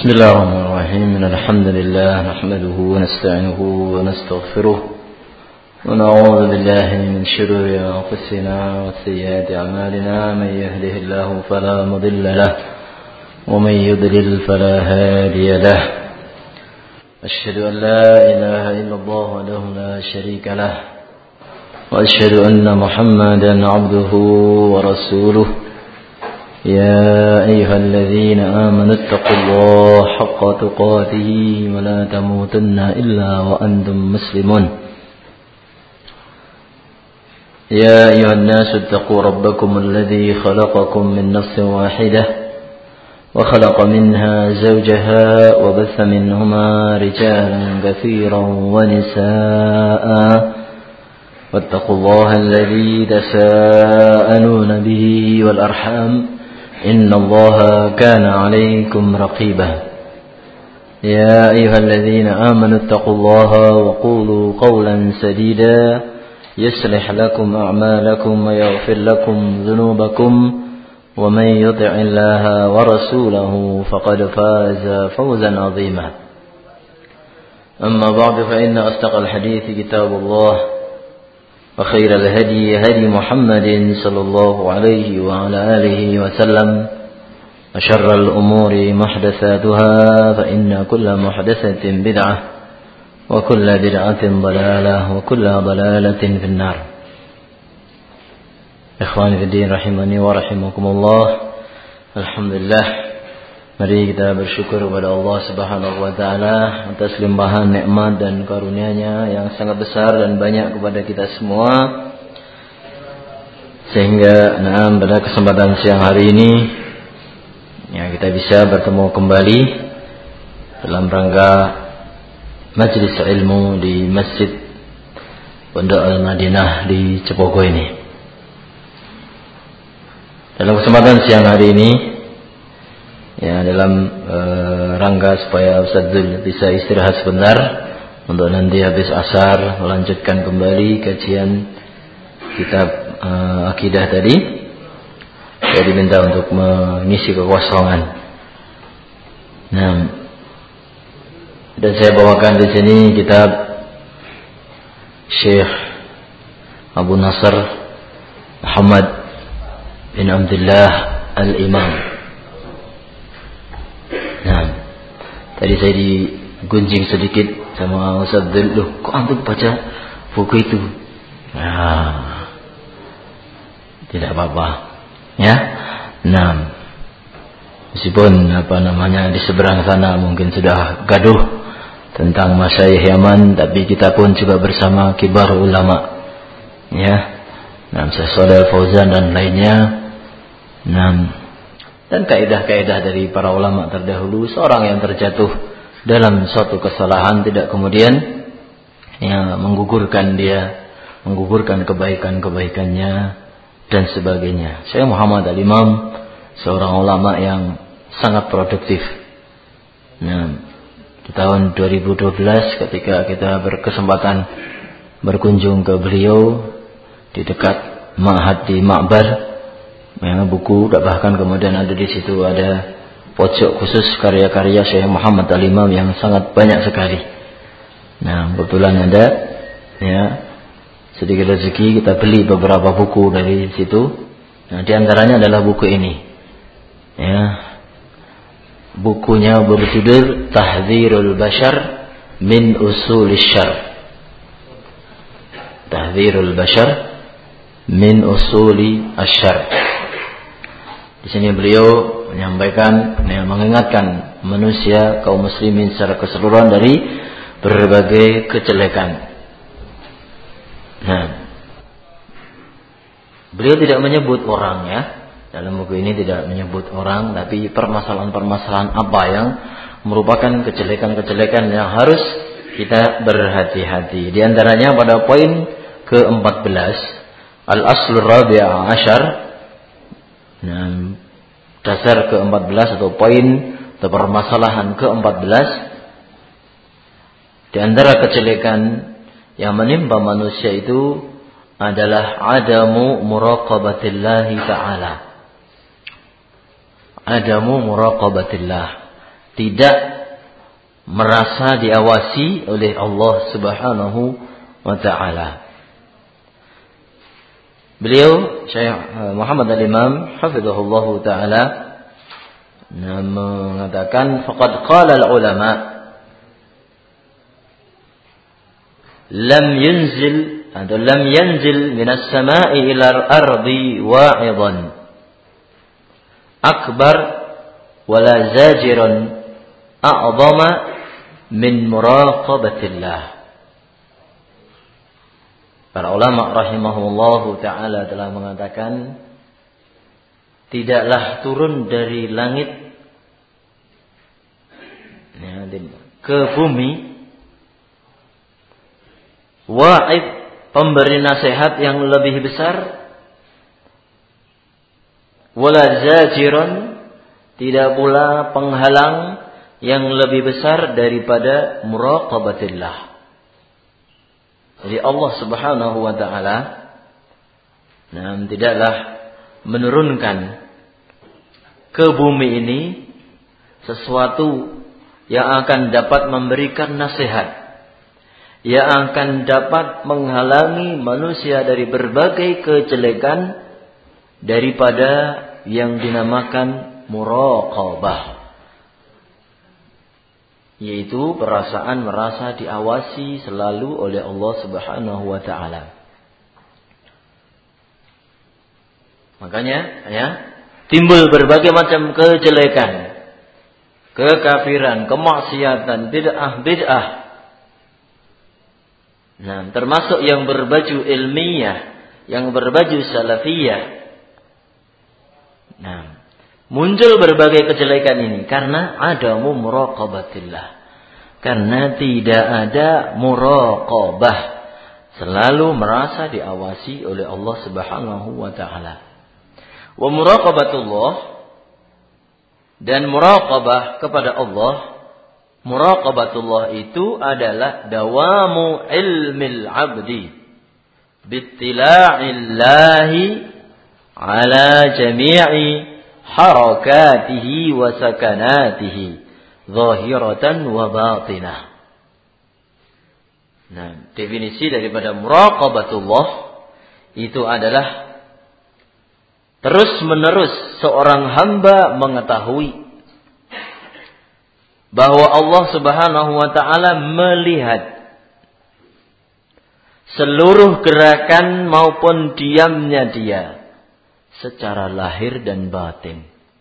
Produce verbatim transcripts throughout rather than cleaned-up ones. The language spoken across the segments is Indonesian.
بسم الله الرحمن الرحيم إن الحمد لله نحمده ونستعينه ونستغفره ونعوذ بالله من شرور أنفسنا وسيئات أعمالنا من يهده الله فلا مضل له ومن يضلل فلا هادي له أشهد أن لا إله إلا الله وحده لا شريك له وأشهد أن محمدا عبده ورسوله يا أيها الذين آمنوا اتقوا الله حق تقاته ولا تموتن إلا وأنتم مسلمون يا أيها الناس اتقوا ربكم الذي خلقكم من نفس واحدة وخلق منها زوجها وبث منهما رجالا كثيرا ونساء واتقوا الله الذي تساءلون به والأرحام إن الله كان عليكم رقيبا يا أيها الذين آمنوا اتقوا الله وقولوا قولا سديدا يصلح لكم أعمالكم ويغفر لكم ذنوبكم ومن يطع الله ورسوله فقد فاز فوزا عظيما أما بعد فإن أصدق الحديث كتاب الله وخير الهدي هدي محمد صلى الله عليه وعلى آله وسلم وشر الأمور محدثاتها فإن كل محدثة بدعة وكل بدعة ضلالة وكل ضلالة في النار. Ikhwani fi din rahimani wa rahimakumullah. Alhamdulillah, mari kita bersyukur kepada Allah Subhanahu wa taala atas limpahan nikmat dan karunia-Nya yang sangat besar dan banyak kepada kita semua. Sehingga nah, pada kesempatan siang hari ini ya kita bisa bertemu kembali dalam rangka majelis ilmu di Masjid Pondok Al-Madinah di Cepogo ini. Dalam kesempatan siang hari ini ya dalam e, rangka supaya Ustaz Zul bisa istirahat sebentar untuk nanti habis asar melanjutkan kembali kajian kitab e, akidah tadi. Saya diminta untuk mengisi kekosongan. Nah, dan saya bawakan di sini kitab Syekh Abu Nasr Muhammad bin Abdullah Al-Imam. Nah, tadi saya digunjing sedikit sama Ustaz Dul, loh kok antum baca buku itu? Nah, tidak apa-apa, ya. Nah, meskipun apa namanya di seberang sana mungkin sudah gaduh tentang masyayikh Yaman, tapi kita pun juga bersama kibar ulama, ya. Nah, Syekh Shalih Al-Fauzan dan lainnya. Nah, dan kaidah-kaidah dari para ulama terdahulu, seorang yang terjatuh dalam suatu kesalahan tidak kemudian ya, menggugurkan dia, menggugurkan kebaikan-kebaikannya dan sebagainya. Saya Muhammad Al-Imam, seorang ulama yang sangat produktif. Nah, di tahun dua ribu dua belas ketika kita berkesempatan berkunjung ke beliau di dekat Ma'had di Ma'bar, ya, buku bahkan kemudian ada di situ ada pojok khusus karya-karya Syekh Muhammad Al-Imam yang sangat banyak sekali. Nah, kebetulan ada ya sedikit rezeki kita beli beberapa buku dari situ. Nah, di antaranya adalah buku ini. Ya. Bukunya berjudul Tahdzirul Bashar min Usulis Syarr. Tahdzirul Bashar min Usuli Asy-Syarr. Di sini beliau menyampaikan, ya, mengingatkan manusia kaum muslimin secara keseluruhan dari berbagai kejelekan. Nah, beliau tidak menyebut orang, ya, dalam buku ini tidak menyebut orang, tapi permasalahan-permasalahan apa yang merupakan kejelekan-kejelekan yang harus kita berhati-hati. Di antaranya pada poin ke empat belas, Al-Aslur Rabi'a Asyar. Nah, dasar ke empat belas atau poin atau permasalahan ke empat belas, di antara kejelekan yang menimpa manusia itu adalah adamu muraqabatillahi ta'ala. Adamu muraqabatillah. tidak merasa diawasi oleh Allah Subhanahu wa taala. Beliau Syekh Muhammad Al-Imam hafizahullahu taala mengatakan faqad qala al-ulama lam yunzil atau lam yanzil minas sama'i ila al-ardi wa'idan akbar wala zajiran a'zama min muraqabatillah. Para ulama rahimahullahu ta'ala telah mengatakan, tidaklah turun dari langit ke bumi wa'id, pemberi nasihat yang lebih besar, wala zajiran, tidak pula penghalang yang lebih besar daripada muraqabatillah. Jadi Allah Subhanahu wa taala nah, tidaklah menurunkan ke bumi ini sesuatu yang akan dapat memberikan nasihat, yang akan dapat menghalangi manusia dari berbagai kejelekan daripada yang dinamakan muraqabah, yaitu perasaan merasa diawasi selalu oleh Allah Subhanahu wa taala. Makanya ya, timbul berbagai macam kejelekan, kekafiran, kemaksiatan, bid'ah-bid'ah. Nah, termasuk yang berbaju ilmiah, yang berbaju salafiyah. Nah, muncul berbagai kejelekan ini karena ada muraqabatillah. Karena tidak ada muraqabah. Selalu merasa diawasi oleh Allah Subhanahu wa taala. Wa muraqabatullah, dan muraqabah kepada Allah, muraqabatullah itu adalah dawamu ilmil abdi bittila'illahi ala jami'i harakatihi wa sakanatihi zahiratan wa batinah. Nah, definisi daripada muraqabatullah itu adalah terus-menerus seorang hamba mengetahui bahwa Allah Subhanahu wa taala melihat seluruh gerakan maupun diamnya dia secara lahir dan batin.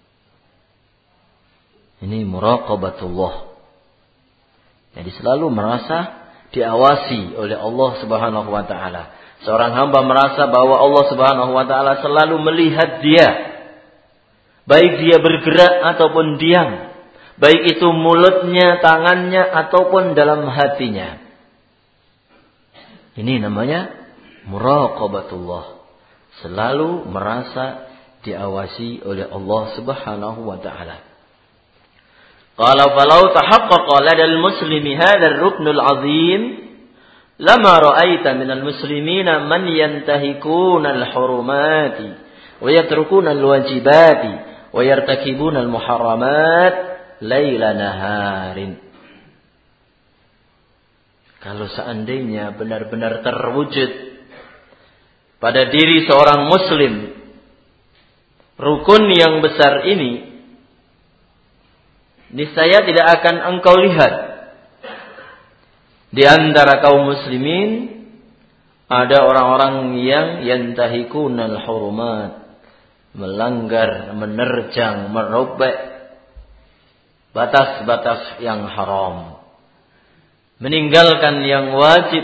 Ini muraqabatullah. Jadi selalu merasa diawasi oleh Allah Subhanahu wa taala. Seorang hamba merasa bahwa Allah Subhanahu wa taala selalu melihat dia, baik dia bergerak ataupun diam, baik itu mulutnya, tangannya ataupun dalam hatinya. Ini namanya muraqabatullah. Selalu merasa diawasi oleh Allah Subhanahu wa taala. Qala falau tahaqqaqa ladal muslimi hadzal ruknul azim lama ra'aita minal muslimina man yantahikuna al-hurumati wa yatrukuna al-wajibati wa yartakibuna al-muharramat laila naharin. Kalau seandainya benar-benar terwujud pada diri seorang muslim rukun yang besar ini, niscaya tidak akan engkau lihat di antara kaum muslimin ada orang-orang yang yantahikunal hurumat, melanggar, menerjang, merobek batas-batas yang haram, meninggalkan yang wajib,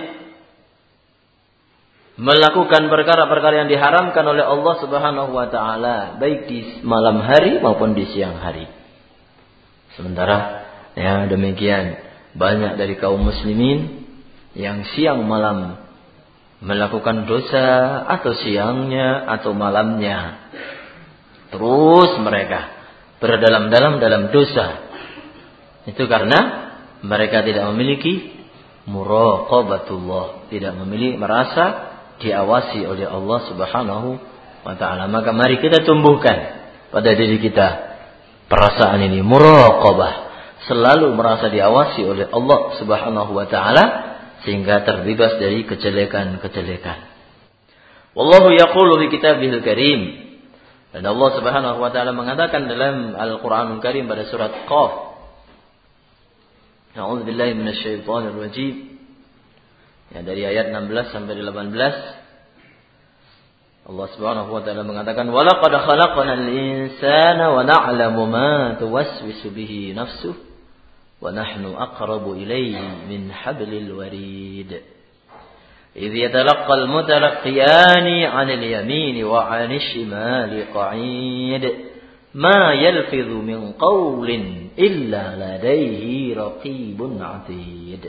melakukan perkara-perkara yang diharamkan oleh Allah Subhanahu wa taala baik di malam hari maupun di siang hari. Sementara ya demikian banyak dari kaum muslimin yang siang malam melakukan dosa, atau siangnya atau malamnya terus mereka berdalam-dalam dalam dosa. Itu karena mereka tidak memiliki muraqabatullah, tidak memiliki merasa diawasi oleh Allah Subhanahu wa taala. Maka mari kita tumbuhkan pada diri kita perasaan ini, muraqabah. selalu merasa diawasi oleh Allah Subhanahu wa taala sehingga terbebas dari kejelekan-kejelekan. Wallahu yaqulu fi kitabihil karim. Dan Allah Subhanahu wa taala mengatakan dalam Al-Qur'anul Karim pada surat Qaf. A'udzu billahi minasyaitonir rajim. Ya, dari ayat enam belas sampai delapan belas Allah Subhanahu wa taala mengatakan walaqad khalaqnal insana wa na'lamu ma tuwaswisu bihi nafsuhu wa nahnu aqrabu ilayhi min hablil warid. إذ يتلقى المتلقيان عن اليمين وعن الشمال قعيد ما يلفظ من قول إلا لديه رقيب عتيد.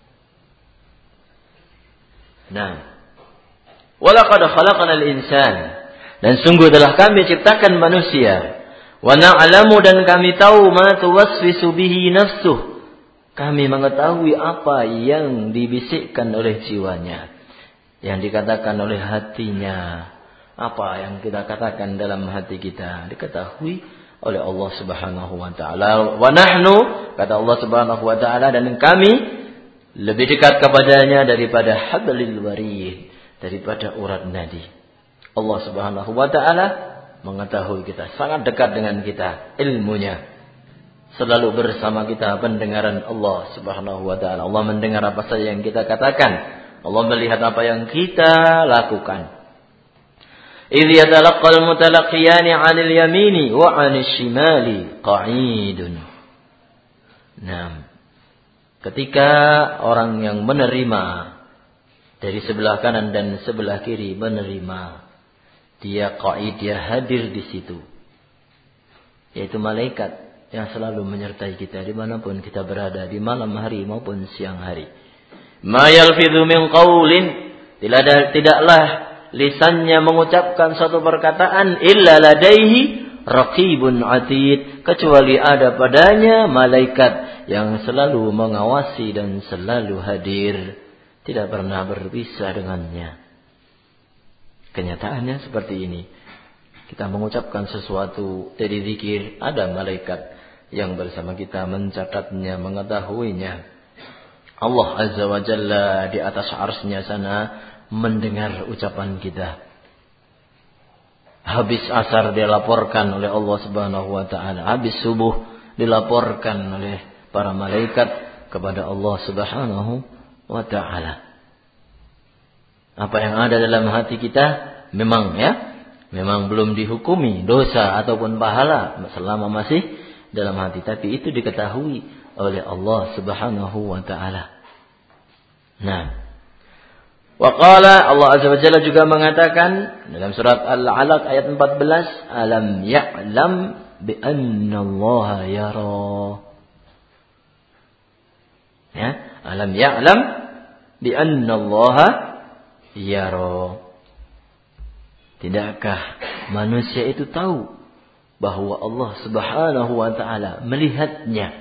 Nah, walaqad khalaqnal insan, dan sungguh telah kami ciptakan manusia, wa na'lamu, dan kami tahu ma tuwaswisu bihi nafsuh, kami mengetahui apa yang dibisikkan oleh jiwanya, yang dikatakan oleh hatinya. Apa yang kita katakan dalam hati kita diketahui oleh Allah Subhanahu wa taala. Wa nahnu, kata Allah Subhanahu wa taala, dan kami lebih dekat kepadanya daripada hablil warid, daripada urat nadi. Allah Subhanahu wa taala mengetahui kita, sangat dekat dengan kita ilmunya. Selalu bersama kita pendengaran Allah Subhanahu wa taala. Allah mendengar apa saja yang kita katakan. Allah melihat apa yang kita lakukan. Idh yatalaqqal mutalaqiyani 'anil yamini wa 'anil shimali qa'idun. Nah, ketika orang yang menerima dari sebelah kanan dan sebelah kiri menerima, dia qa'id, dia hadir di situ. Yaitu malaikat yang selalu menyertai kita dimanapun kita berada, di malam hari maupun siang hari. Ma yalfidhu min qawlin, tidaklah lisannya mengucapkan suatu perkataan illa ladaihi raqibun atid, kecuali ada padanya malaikat yang selalu mengawasi dan selalu hadir, tidak pernah berpisah dengannya. Kenyataannya seperti ini. Kita mengucapkan sesuatu dari zikir, ada malaikat yang bersama kita mencatatnya, mengetahuinya. Allah Azza wa Jalla di atas arsy-Nya sana mendengar ucapan kita. Habis asar dilaporkan oleh Allah Subhanahu wa taala, habis subuh dilaporkan oleh para malaikat kepada Allah Subhanahu wa taala. Apa yang ada dalam hati kita memang ya, memang belum dihukumi dosa ataupun pahala selama masih dalam hati, tapi itu diketahui oleh Allah Subhanahu wa taala. Nah, wa qala, Allah Azza wa Jalla juga mengatakan dalam surat Al-Alaq ayat empat belas, alam ya'lam bi anna Allah yara. Ya, alam ya'lam bi anna Allah yara. Tidakkah manusia itu tahu bahwa Allah Subhanahu wa taala melihatnya?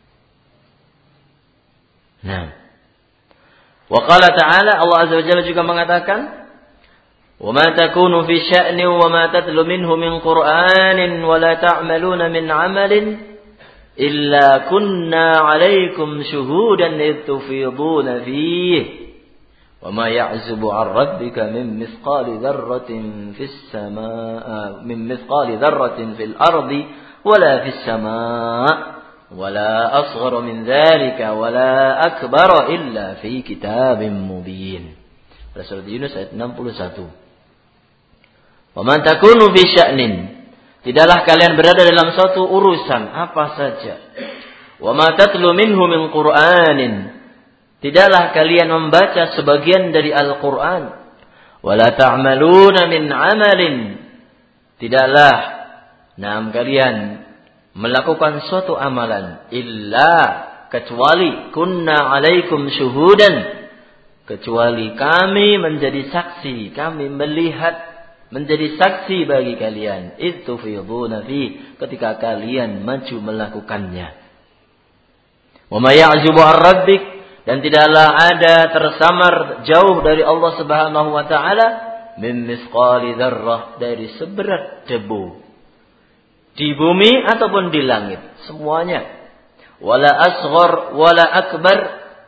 Nah, wa qala ta'ala, Allah Azza wa Jalla juga mengatakan, wa ma takunu fi sya'ni wa ma tatlu minhu min Qur'anin wa la ta'maluna min 'amalin illa kunna 'alaikum syuhudan idh tufiduna fihi wa ma ya'zubu 'an rabbika min mithqali dzarratin fis samaa'i min mithqali dzarratin fil ardi wala fis samaa'i wala asghara min dzalika wala akbara illa fi kitabim mubin. Surat Yunus ayat enam puluh satu. Wa man takunu fi sya'nin, tidaklah kalian berada dalam suatu urusan apa saja. Wa ma tatlu minhu min Qur'anin, tidaklah kalian membaca sebagian dari Al-Qur'an. Wala ta'maluna min 'amalin, tidaklah nam kalian melakukan suatu amalan illa, kecuali kunna alaikum syuhudan, kecuali kami menjadi saksi, kami melihat, menjadi saksi bagi kalian. Itu fiyuduna fi, ketika kalian maju melakukannya. Wa ma ya'zubu 'an rabbik, dan tidaklah ada tersamar jauh dari Allah Subhanahu wa taala min misqali dzarrah, dari seberat debu di bumi ataupun di langit, semuanya. wala asghar wala akbar.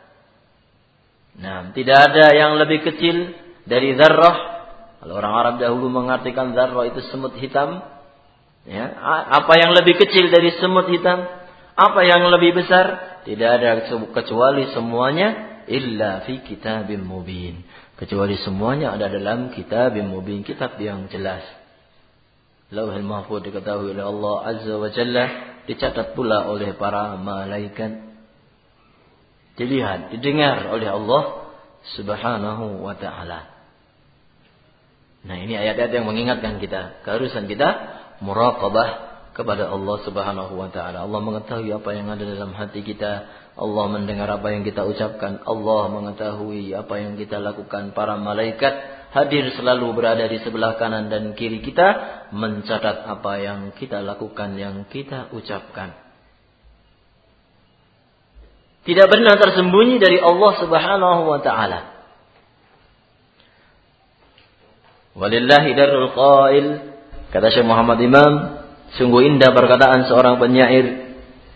Nah, tidak ada yang lebih kecil dari dzarrah. Kalau orang Arab dahulu mengartikan dzarrah itu semut hitam, ya, apa yang lebih kecil dari semut hitam? Apa yang lebih besar? Tidak ada kecuali semuanya illa fi kitabim mubin. Kecuali semuanya ada dalam kitabim mubin, kitab yang jelas. Lauhul Mahfuz diketahui oleh Allah Azza wa Jalla, dicatat pula oleh para malaikat. Dilihat, didengar oleh Allah Subhanahu wa ta'ala. Nah, ini ayat-ayat yang mengingatkan kita, keharusan kita muraqabah kepada Allah Subhanahu wa ta'ala. Allah mengetahui apa yang ada dalam hati kita. Allah mendengar apa yang kita ucapkan. Allah mengetahui apa yang kita lakukan. Para malaikat hadir selalu berada di sebelah kanan dan kiri kita, mencatat apa yang kita lakukan, yang kita ucapkan. Tidak pernah tersembunyi dari Allah Subhanahu wa ta'ala. Walillahi darul qail, kata Syekh Muhammad Imam, sungguh indah perkataan seorang penyair.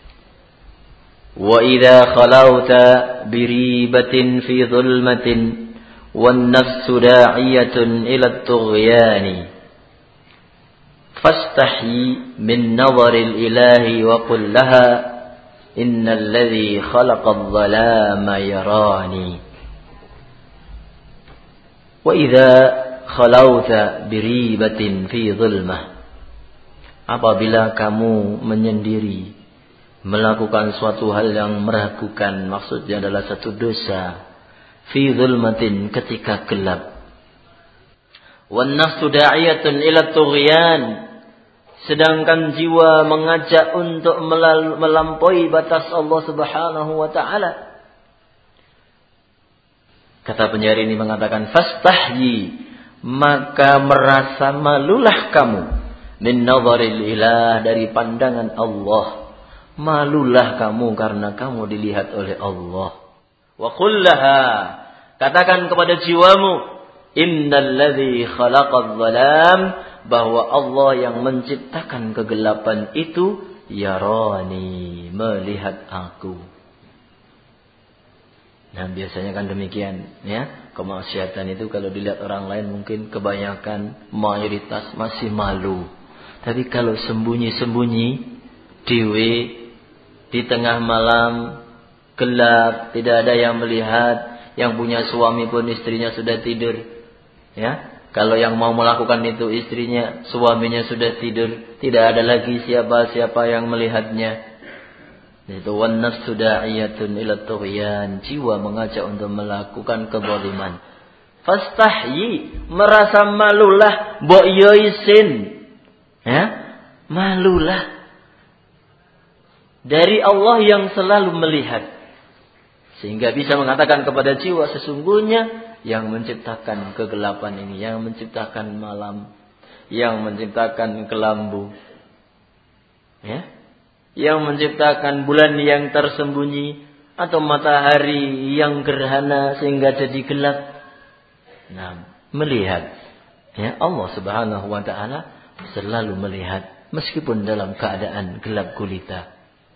Wa idza khalauta biribatin fi dhulmatin wan nafsu da'iyatun ila at-tughyani fastahyi min nadharil ilahi wa qul laha innal ladzi khalaqadh dhalama yarani. Wa idza khalauta biribatin fi dhulmah, apabila kamu menyendiri melakukan suatu hal yang meragukan, maksudnya adalah satu dosa, fi zulmatin, ketika gelap, wan nafsu da'iyatun ila tughyan, sedangkan jiwa mengajak untuk melampaui batas Allah Subhanahu wa ta'ala. Kata penyair ini mengatakan, fastahyi, maka merasa malulah kamu, min nadharil ilah, dari pandangan Allah. Malulah kamu karena kamu dilihat oleh Allah. Wa qul laha, katakan kepada jiwamu, innal ladzi khalaqadh dhalam, bahwa Allah yang menciptakan kegelapan itu yarani, melihat aku. Nah, biasanya kan demikian, ya. Kemaksiatan itu kalau dilihat orang lain mungkin kebanyakan, mayoritas masih malu. Tapi kalau sembunyi-sembunyi, dewe, di tengah malam, gelap, tidak ada yang melihat, yang punya suami pun istrinya sudah tidur. Ya, kalau yang mau melakukan itu istrinya, suaminya sudah tidur, tidak ada lagi siapa-siapa yang melihatnya. Itu wan nafsu da'iyatun ila tughyan, jiwa mengajak untuk melakukan kezaliman. Fastahyi, merasa malulah, mbok yo isin. Ya, malulah dari Allah yang selalu melihat, sehingga bisa mengatakan kepada jiwa, sesungguhnya yang menciptakan kegelapan ini, yang menciptakan malam, yang menciptakan kelambu, ya, yang menciptakan bulan yang tersembunyi atau matahari yang gerhana sehingga jadi gelap. Nah, melihat, ya, Allah Subhanahu wa ta'ala selalu melihat meskipun dalam keadaan gelap gulita.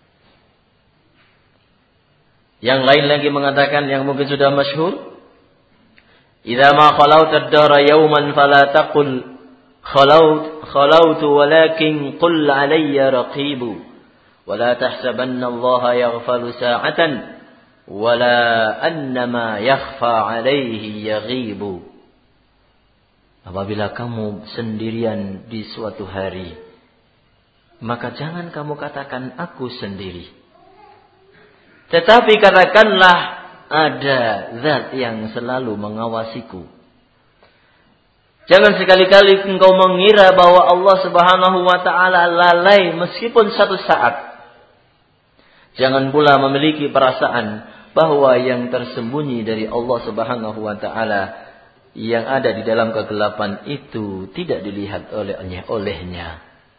Yang lain lagi mengatakan, yang mungkin sudah masyhur, idza ma khalauta ad-dara yawman fala taqul khalaut khalautu walakin qul alayya raqibu wala tahsabanna Allah yaghfalu sa'atan wala annama yakhfa alayhi yaghibu. Apabila kamu sendirian di suatu hari, maka jangan kamu katakan aku sendiri, tetapi katakanlah ada zat yang selalu mengawasiku. Jangan sekali-kali engkau mengira bahwa Allah Subhanahu wa ta'ala lalai meskipun satu saat. Jangan pula memiliki perasaan bahwa yang tersembunyi dari Allah Subhanahu wa ta'ala, yang ada di dalam kegelapan itu tidak dilihat olehnya, olehnya.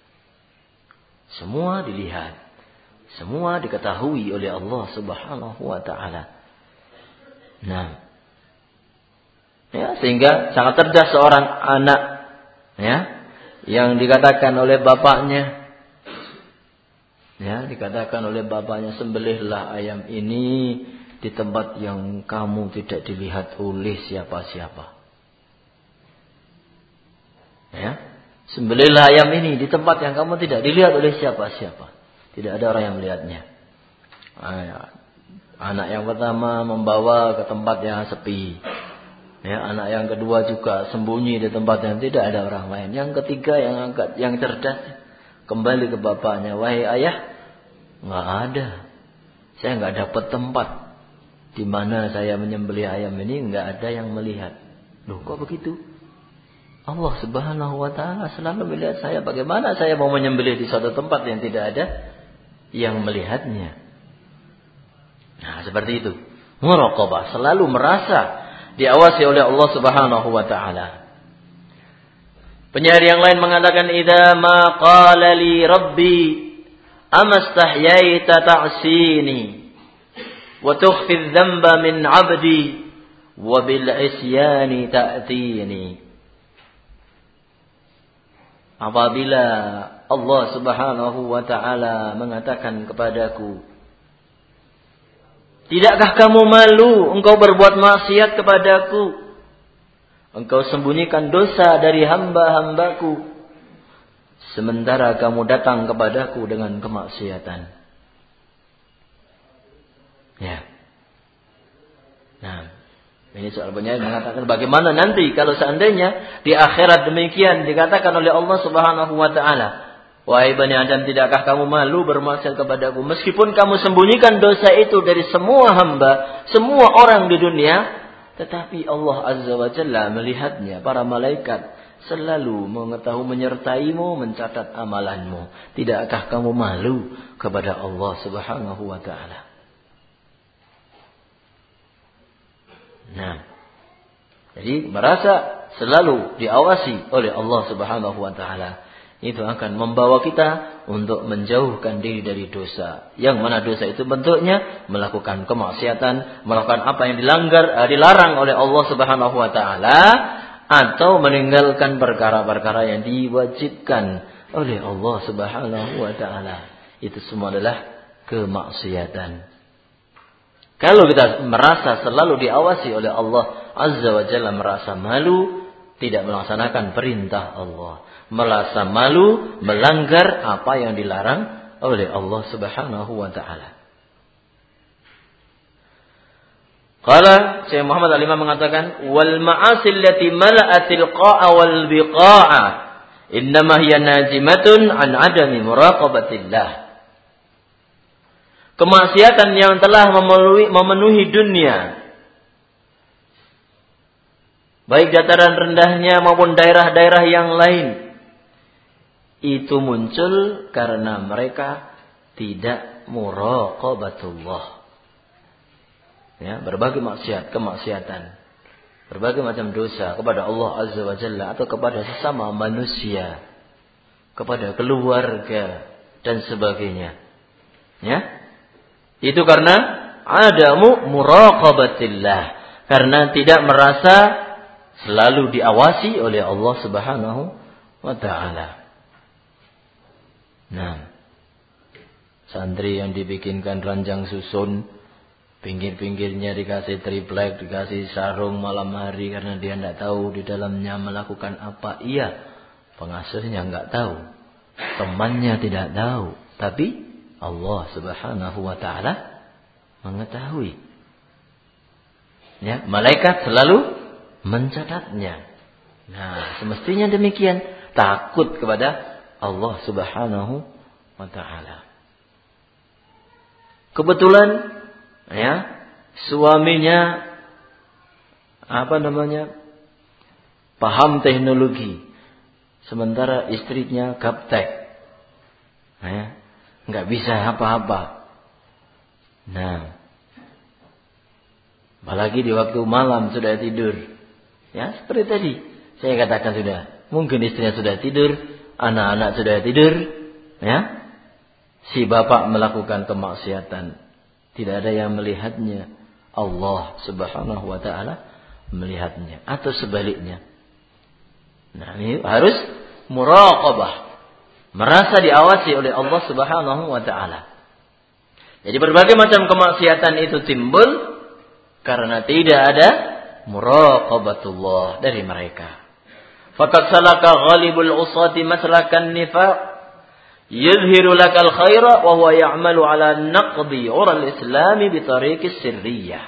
Semua dilihat. Semua diketahui oleh Allah Subhanahu wa ta'ala. Nah, ya, sehingga sangat cerdas seorang anak, ya, yang dikatakan oleh bapaknya, Ya, dikatakan oleh bapaknya, sembelihlah ayam ini di tempat yang kamu tidak dilihat oleh siapa-siapa. Ya, sembelihlah ayam ini di tempat yang kamu tidak dilihat oleh siapa-siapa. Tidak ada orang yang melihatnya. Anak yang pertama membawa ke tempat yang sepi. Ya, anak yang kedua juga sembunyi di tempat yang tidak ada orang lain. Yang ketiga yang angkat, yang cerdas, kembali ke bapaknya. Wahai ayah, nggak ada. Saya nggak dapat tempat di mana saya menyembelih ayam ini, nggak ada yang melihat. Loh, kok begitu? Allah Subhanahu Wa Taala selalu melihat saya. Bagaimana saya mau menyembelih di suatu tempat yang tidak ada yang melihatnya? Nah, seperti itu. Muraqabah, selalu merasa diawasi oleh Allah Subhanahu Wa Taala. Penyair yang lain mengatakan, idza ma qala li rabbi amastahyaita ta'sini wa tukhfi adh-dhanba min 'abdi wa bil isyani ta'tini. Apabila Allah Subhanahu Wa Taala mengatakan kepadaku, tidakkah kamu malu engkau berbuat maksiat kepadaku? Engkau sembunyikan dosa dari hamba-hambaku, sementara kamu datang kepadaku dengan kemaksiatan. Ya. Nah, ini soal penyair mengatakan bagaimana nanti kalau seandainya di akhirat demikian dikatakan oleh Allah Subhanahu Wa Taala, wahai Bani Adam, tidakkah kamu malu bermaksiat kepadaku meskipun kamu sembunyikan dosa itu dari semua hamba, semua orang di dunia, tetapi Allah Azza wa Jalla melihatnya. Para malaikat selalu mengetahui, menyertaimu, mencatat amalanmu. Tidakkah kamu malu kepada Allah Subhanahu wa Ta'ala? Nah, jadi merasa selalu diawasi oleh Allah Subhanahu wa Ta'ala, itu akan membawa kita untuk menjauhkan diri dari dosa. Yang mana dosa itu bentuknya melakukan kemaksiatan, melakukan apa yang dilanggar, dilarang oleh Allah Subhanahu wa Ta'ala, atau meninggalkan perkara-perkara yang diwajibkan oleh Allah Subhanahu wa Ta'ala. Itu semua adalah kemaksiatan. Kalau kita merasa selalu diawasi oleh Allah Azza wa Jalla, merasa malu tidak melaksanakan perintah Allah, merasa malu melanggar apa yang dilarang oleh Allah Subhanahu wa Ta'ala. Qala Syekh Muhammad Al-Imam mengatakan, wal ma'asil lati mala'atil qa'a wal biqa'a innama hiya nazimatun an adami muraqabatillah. Kemaksiatan yang telah memenuhi, memenuhi dunia, baik dataran rendahnya maupun daerah-daerah yang lain, itu muncul karena mereka tidak muraqabatullah. Ya, berbagai maksiat, kemaksiatan, berbagai macam dosa kepada Allah Azza wa Jalla atau kepada sesama manusia, kepada keluarga dan sebagainya. Ya, itu karena adamu muraqabatillah, karena tidak merasa selalu diawasi oleh Allah Subhanahu wa Ta'ala. Nah, santri yang dibikinkan ranjang susun, pinggir-pinggirnya dikasih triplek, dikasih sarung malam hari karena dia tidak tahu di dalamnya melakukan apa. Iya, pengasuhnya enggak tahu, temannya tidak tahu, tapi Allah Subhanahu wa Ta'ala mengetahui. Ya, malaikat selalu mencatatnya. Nah, semestinya demikian, takut kepada Allah Subhanahu wa Ta'ala. Kebetulan ya, suaminya apa namanya? paham teknologi, sementara istrinya gaptek. Ya, enggak bisa apa-apa. Nah, apalagi di waktu malam sudah tidur. Ya, seperti tadi saya katakan sudah. Mungkin istrinya sudah tidur, anak-anak sudah tidur, ya. Si bapak melakukan kemaksiatan, tidak ada yang melihatnya. Allah Subhanahu wa Ta'ala melihatnya, atau sebaliknya. Nah, ini harus muraqabah. merasa diawasi oleh Allah Subhanahu wa taala. Jadi berbagai macam kemaksiatan itu timbul karena tidak ada muraqabatullah dari mereka. Faqad salaka ghalibul usati maslakan nifaq yuzhiru lakal khaira wa huwa ya'malu ala naqdi ural islami bi tariqis sirriyah.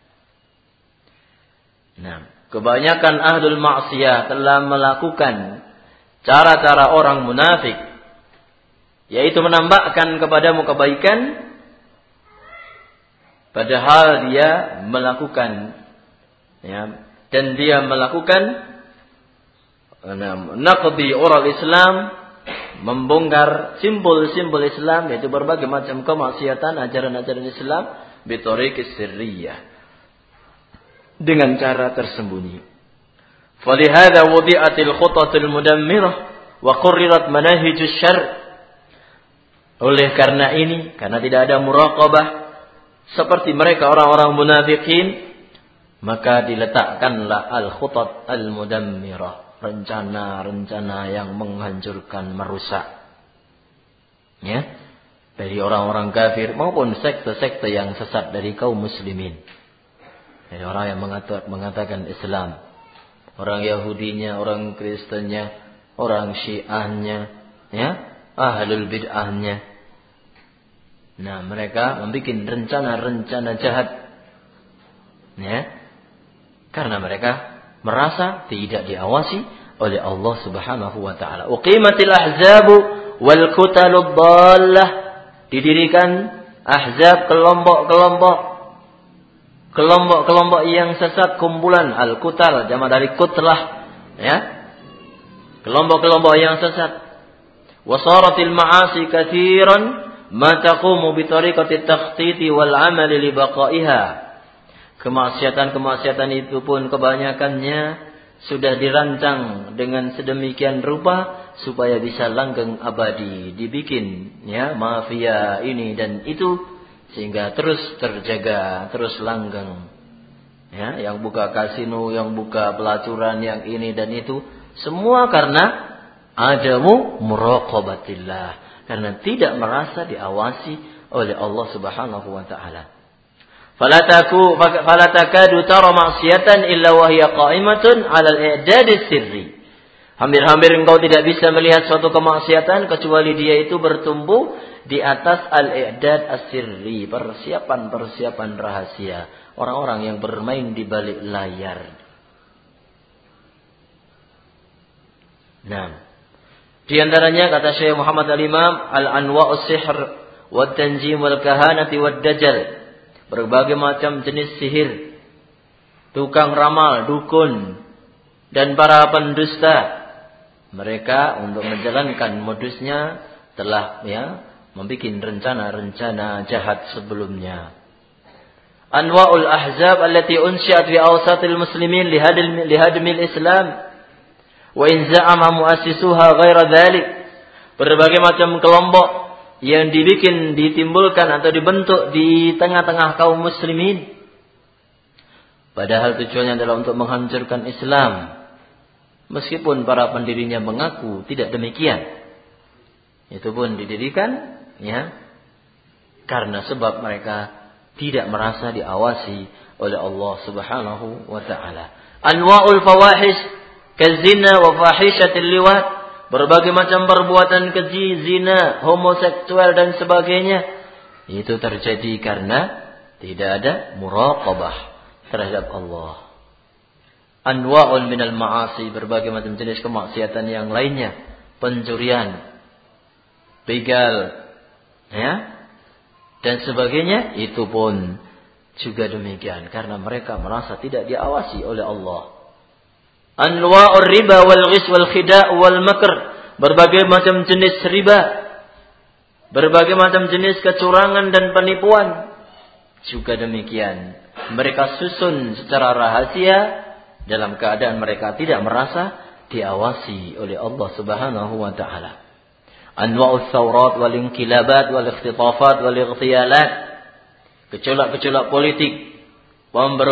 Nah, kebanyakan ahlul maksiyah telah melakukan cara-cara orang munafik, yaitu menambahkan kepadamu kebaikan padahal dia melakukan, ya, dan dia melakukan naqdi ural Islam, membongkar simbol-simbol Islam, yaitu berbagai macam kemaksiatan ajaran-ajaran Islam bitariqis sirriyah, dengan cara tersembunyi. Falihada wudi'atil khutatul mudammirah wa qurrirat manahijus syarr. Oleh karena ini, karena tidak ada muraqabah seperti mereka orang-orang munafikin, maka diletakkanlah al-khutat al-mudammirah, rencana-rencana yang menghancurkan, merusak, ya, dari orang-orang kafir maupun sekte-sekte yang sesat dari kaum muslimin. Dari orang yang mengatakan Islam, orang Yahudinya, orang Kristennya, orang Syiahnya, ya, ahlul bid'ahnya. Nah, mereka membuat rencana-rencana jahat, ya, karena mereka merasa tidak diawasi oleh Allah Subhanahu wa taala. Uqimatil ahzabu wal kutalud dhallah, didirikan ahzab, kelompok-kelompok kelompok-kelompok yang sesat, kumpulan al-kutal jamak dari kutlah, ya, kelompok-kelompok yang sesat. Wasaratil ma'asi katsiran ma taqumu bi tariqati takhtiti wal 'amali li baqaiha. Kemaksiatan-kemaksiatan itu pun kebanyakannya sudah dirancang dengan sedemikian rupa supaya bisa langgeng abadi, dibikin, ya, mafia ini dan itu sehingga terus terjaga, terus langgeng. Ya, yang buka kasino, yang buka pelacuran, yang ini dan itu, semua karena adamu muraqabatillah, karena tidak merasa diawasi oleh Allah Subhanahu wa taala. Fala taku fala takadu tara ma'siyatan illa wa hiya qa'imatun 'ala al-i'dad as-sirri. Hampir-hampir engkau tidak bisa melihat suatu kemaksiatan kecuali dia itu bertumbuh di atas al-i'dad as-sirri, persiapan-persiapan rahasia, orang-orang yang bermain di balik layar. Nah, di antaranya kata Syekh Muhammad Al-Imam, al-anwa'us sihr wa tanjim wal kahanati wad dajjal, berbagai macam jenis sihir, tukang ramal, dukun dan para pendusta. Mereka untuk menjalankan modusnya telah, ya, membuat rencana-rencana jahat sebelumnya. Anwa'ul ahzab allati unsyiat fi awsatil muslimin lihadmil Islam wa in za'ama muassisuha ghaira dhalik. Berbagai macam kelompok yang dibikin, ditimbulkan atau dibentuk di tengah-tengah kaum muslimin, padahal tujuannya adalah untuk menghancurkan Islam, meskipun para pendirinya mengaku tidak demikian. Itu pun didirikan, ya, karena sebab mereka tidak merasa diawasi oleh Allah Subhanahu wa taala. Anwa'ul fawahish kazina wa fahishatil liwat, berbagai macam perbuatan keji, zina, homoseksual dan sebagainya, itu terjadi karena tidak ada muraqabah terhadap Allah. Anwa'un minal ma'asi, berbagai macam jenis kemaksiatan yang lainnya, pencurian, begal, ya, dan sebagainya, itu pun juga demikian karena mereka merasa tidak diawasi oleh Allah. Anwa'ur riba wal ghis wal khida' wal makr, berbagai macam jenis riba, berbagai macam jenis kecurangan dan penipuan juga demikian. Mereka susun secara rahasia dalam keadaan mereka tidak merasa diawasi oleh Allah Subhanahu wa taala. Anwa'us thawrat wal inqilabat wal ikhtitafat wal ightiyalat, gejolak-gejolak politik,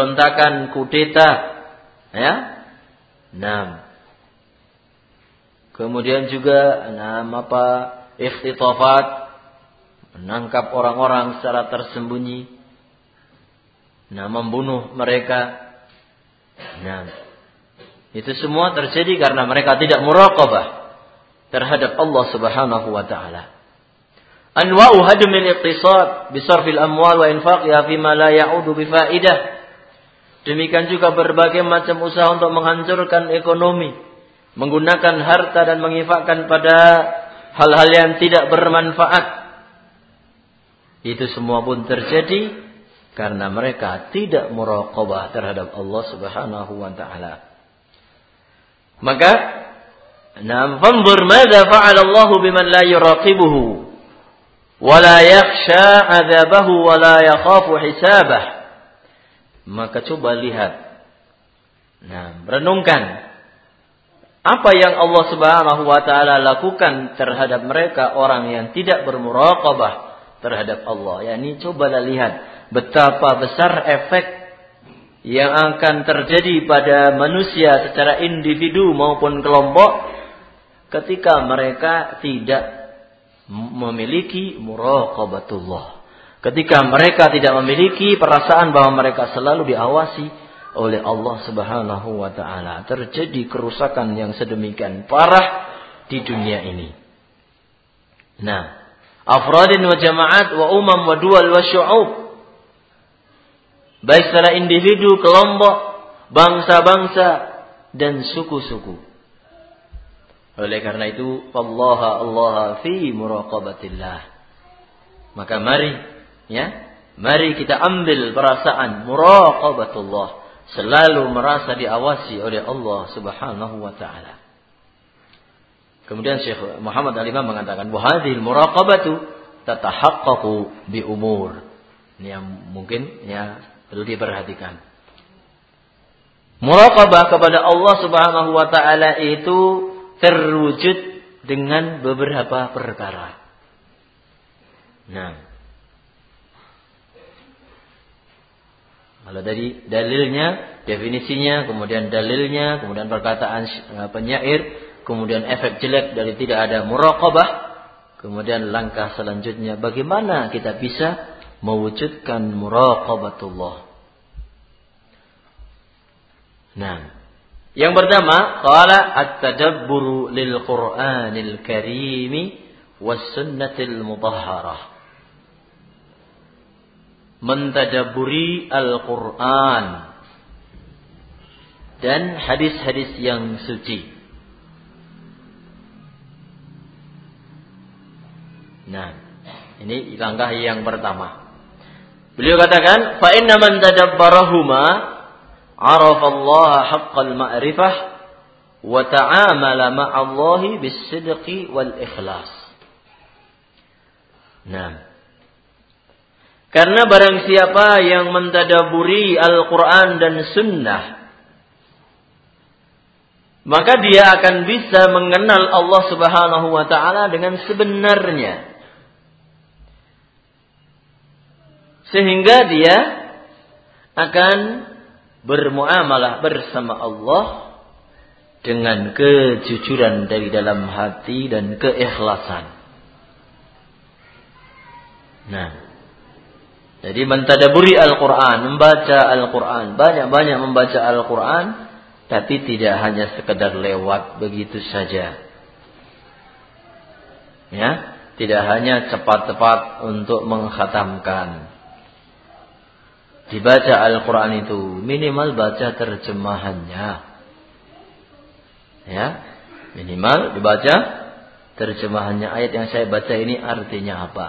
pemberontakan, kudeta, ya. Nah, Kemudian juga nah, apa ikhtitafat, menangkap orang-orang secara tersembunyi, nah membunuh mereka. Nah, itu semua terjadi karena mereka tidak muraqabah terhadap Allah Subhanahu wa taala. Anwa'u hadmil iqtisad bi sarfil amwal wa infaqiha fi ma la ya'udu bi faidah. Demikian juga berbagai macam usaha untuk menghancurkan ekonomi, menggunakan harta dan menginfakkan pada hal-hal yang tidak bermanfaat. Itu semua pun terjadi karena mereka tidak muraqabah terhadap Allah Subhanahu wa taala. Maka, "Nam fanzur madza fa'ala Allah biman la yuraqibuhu wa la yakhsha 'adzabahu wa la yakhafu hisabah." Maka coba lihat. Nah, renungkan apa yang Allah Subhanahu wa taala lakukan terhadap mereka orang yang tidak bermuraqabah terhadap Allah. Yani cobalah lihat betapa besar efek yang akan terjadi pada manusia secara individu maupun kelompok ketika mereka tidak memiliki muraqabatullah. Ketika mereka tidak memiliki perasaan bahwa mereka selalu diawasi oleh Allah Subhanahu wa taala. Terjadi kerusakan yang sedemikian parah di dunia ini. Nah, afradin wa jama'at wa umam wa dual wa syu'ub. Baik secara individu, kelompok, bangsa-bangsa dan suku-suku. Oleh karena itu, Allah Allah fi muraqabatillah. Maka mari ya, mari kita ambil perasaan muraqabatullah, selalu merasa diawasi oleh Allah Subhanahu wa taala. Kemudian Syekh Muhammad Al-Imam mengatakan bahwa hadhil muraqabatu tatahaqqaqu bi umur. Ini yang mungkin ya perlu diperhatikan. Muraqabah kepada Allah Subhanahu wa taala itu terwujud dengan beberapa perkara. Nah, kalau dari dalilnya, definisinya, kemudian dalilnya, kemudian perkataan penyair, kemudian efek jelek dari tidak ada muraqabah, kemudian langkah selanjutnya bagaimana kita bisa mewujudkan muraqabatullah. Nah, yang pertama, qala at-tadabburu lil Qur'anil Karim was sunnatil mutahharah. Mentadabburi Al-Qur'an dan hadis-hadis yang suci. Nah, ini langkah yang pertama. Beliau katakan, fa inna man tadabbarahuma arafa Allah haqqal ma'rifah wa ta'amala ma'allahi bis-sidqi wal ikhlas. Nah, karena barang siapa yang mentadaburi Al-Quran dan Sunnah, maka dia akan bisa mengenal Allah Subhanahu wa ta'ala dengan sebenarnya. Sehingga dia akan bermuamalah bersama Allah dengan kejujuran dari dalam hati dan keikhlasan. Nah, jadi mentadaburi Al-Quran, membaca Al-Quran, banyak-banyak membaca Al-Quran, tapi tidak hanya sekedar lewat begitu saja. Ya, tidak hanya cepat-cepat untuk mengkhatamkan. Dibaca Al-Quran itu minimal baca terjemahannya. Ya, minimal dibaca terjemahannya. Ayat yang saya baca ini artinya apa?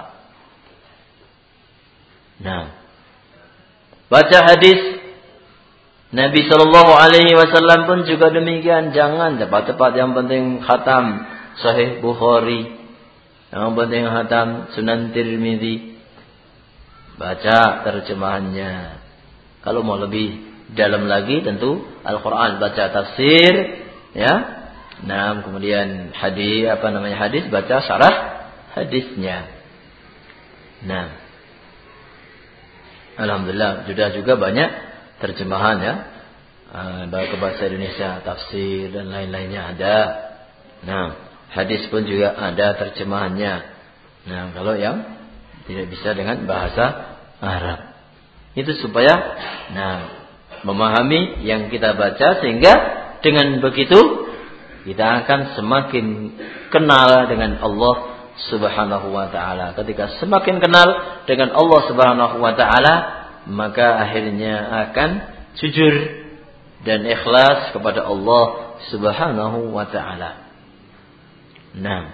Nah, baca hadis Nabi Shallallahu Alaihi Wasallam pun juga demikian. Jangan cepat-cepat. Yang penting khatam Sahih Bukhari, yang penting khatam Sunan Tirmidzi. Baca terjemahannya. Kalau mau lebih dalam lagi, tentu Al-Quran baca tafsir, ya. Nah, kemudian hadis, apa namanya hadis, baca syarah hadisnya. Nah, alhamdulillah sudah juga banyak terjemahan ya, ke bahasa Indonesia, tafsir dan lain-lainnya ada. Nah, hadis pun juga ada terjemahannya. Nah, kalau yang tidak bisa dengan bahasa Arab, itu supaya nah memahami yang kita baca, sehingga dengan begitu kita akan semakin kenal dengan Allah Subhanahu wa taala. Ketika semakin kenal dengan Allah Subhanahu wa taala, maka akhirnya akan jujur dan ikhlas kepada Allah Subhanahu wa taala. Nah,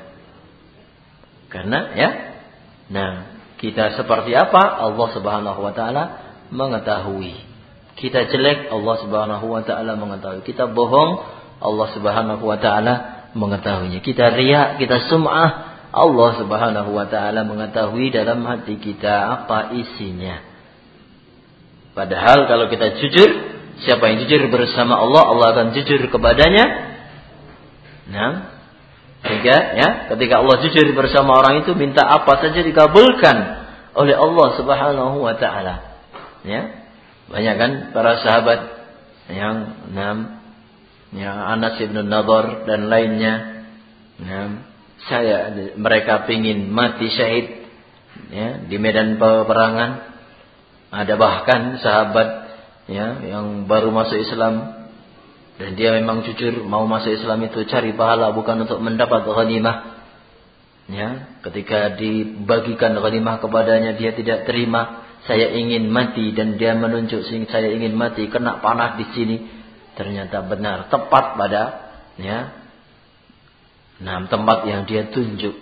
karena ya, nah kita seperti apa Allah Subhanahu wa taala mengetahui. Kita jelek Allah Subhanahu wa taala mengetahui. Kita bohong Allah Subhanahu wa taala mengetahuinya. Kita riya, kita sum'ah, Allah Subhanahu wa taala mengetahui dalam hati kita apa isinya. Padahal kalau kita jujur, siapa yang jujur bersama Allah, Allah akan jujur kepadanya. Nah, sehingga ya, ketika Allah jujur bersama orang itu, minta apa saja dikabulkan oleh Allah Subhanahu wa taala. Ya. Banyak kan para sahabat yang enam, ya Anas bin Nadhr dan lainnya. Ya, saya mereka pingin mati syahid ya di medan peperangan. Ada bahkan sahabat ya yang baru masuk Islam dan dia memang jujur mau masuk Islam itu cari pahala bukan untuk mendapat ghanimah. Ya, ketika dibagikan ghanimah kepadanya dia tidak terima. Saya ingin mati, dan dia menunjuk saya ingin mati kena panah di sini. Ternyata benar tepat pada ya nah tempat yang dia tunjuk.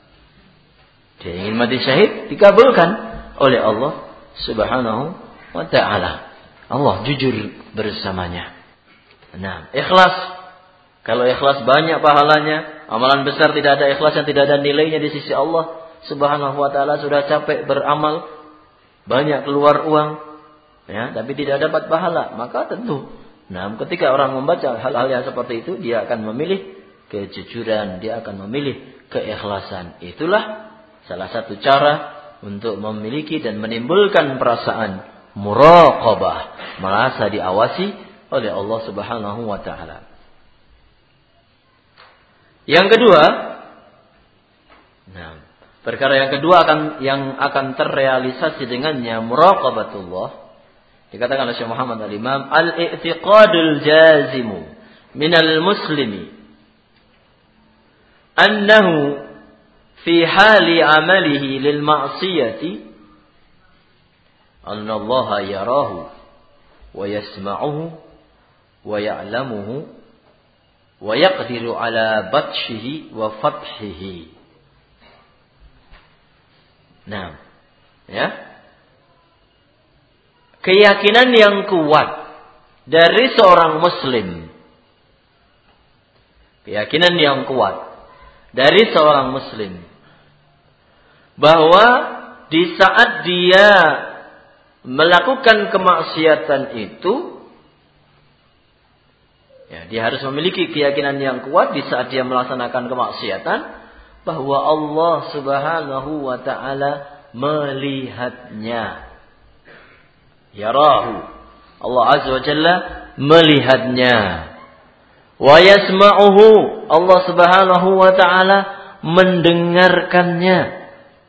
Dia ingin mati syahid, dikabulkan oleh Allah Subhanahu wa taala. Allah jujur bersamanya. Nah, ikhlas. Kalau ikhlas banyak pahalanya. Amalan besar tidak ada ikhlas yang tidak ada nilainya di sisi Allah Subhanahu wa taala. Sudah capek beramal, banyak keluar uang, ya, tapi tidak dapat pahala, maka tentu, nah, ketika orang membaca hal-hal yang seperti itu, dia akan memilih kejujuran, dia akan memilih keikhlasan. Itulah salah satu cara untuk memiliki dan menimbulkan perasaan muraqabah, merasa diawasi oleh Allah Subhanahu wa taala. Yang kedua, nah, perkara yang kedua akan yang akan terrealisasi dengannya muraqabatullah, dikatakan oleh Syekh Muhammad al-Imam, al-i'tiqadul jazimu minal muslimi annahu fi hali amalihi lil ma'siyati anna Allah yarahu wa yasma'uhu wa ya'lamuhu wa yaqdiru ala batshihi wa fathihi. Nah, ya. Keyakinan yang kuat dari seorang muslim. Keyakinan yang kuat dari seorang muslim bahwa di saat dia melakukan kemaksiatan itu, ya, dia harus memiliki keyakinan yang kuat di saat dia melaksanakan kemaksiatan, bahwa Allah Subhanahu wa taala melihatnya. Yarahu. Allah Azza wa Jalla melihatnya. Wa yasma'uhu. Allah Subhanahu wa taala mendengarkannya.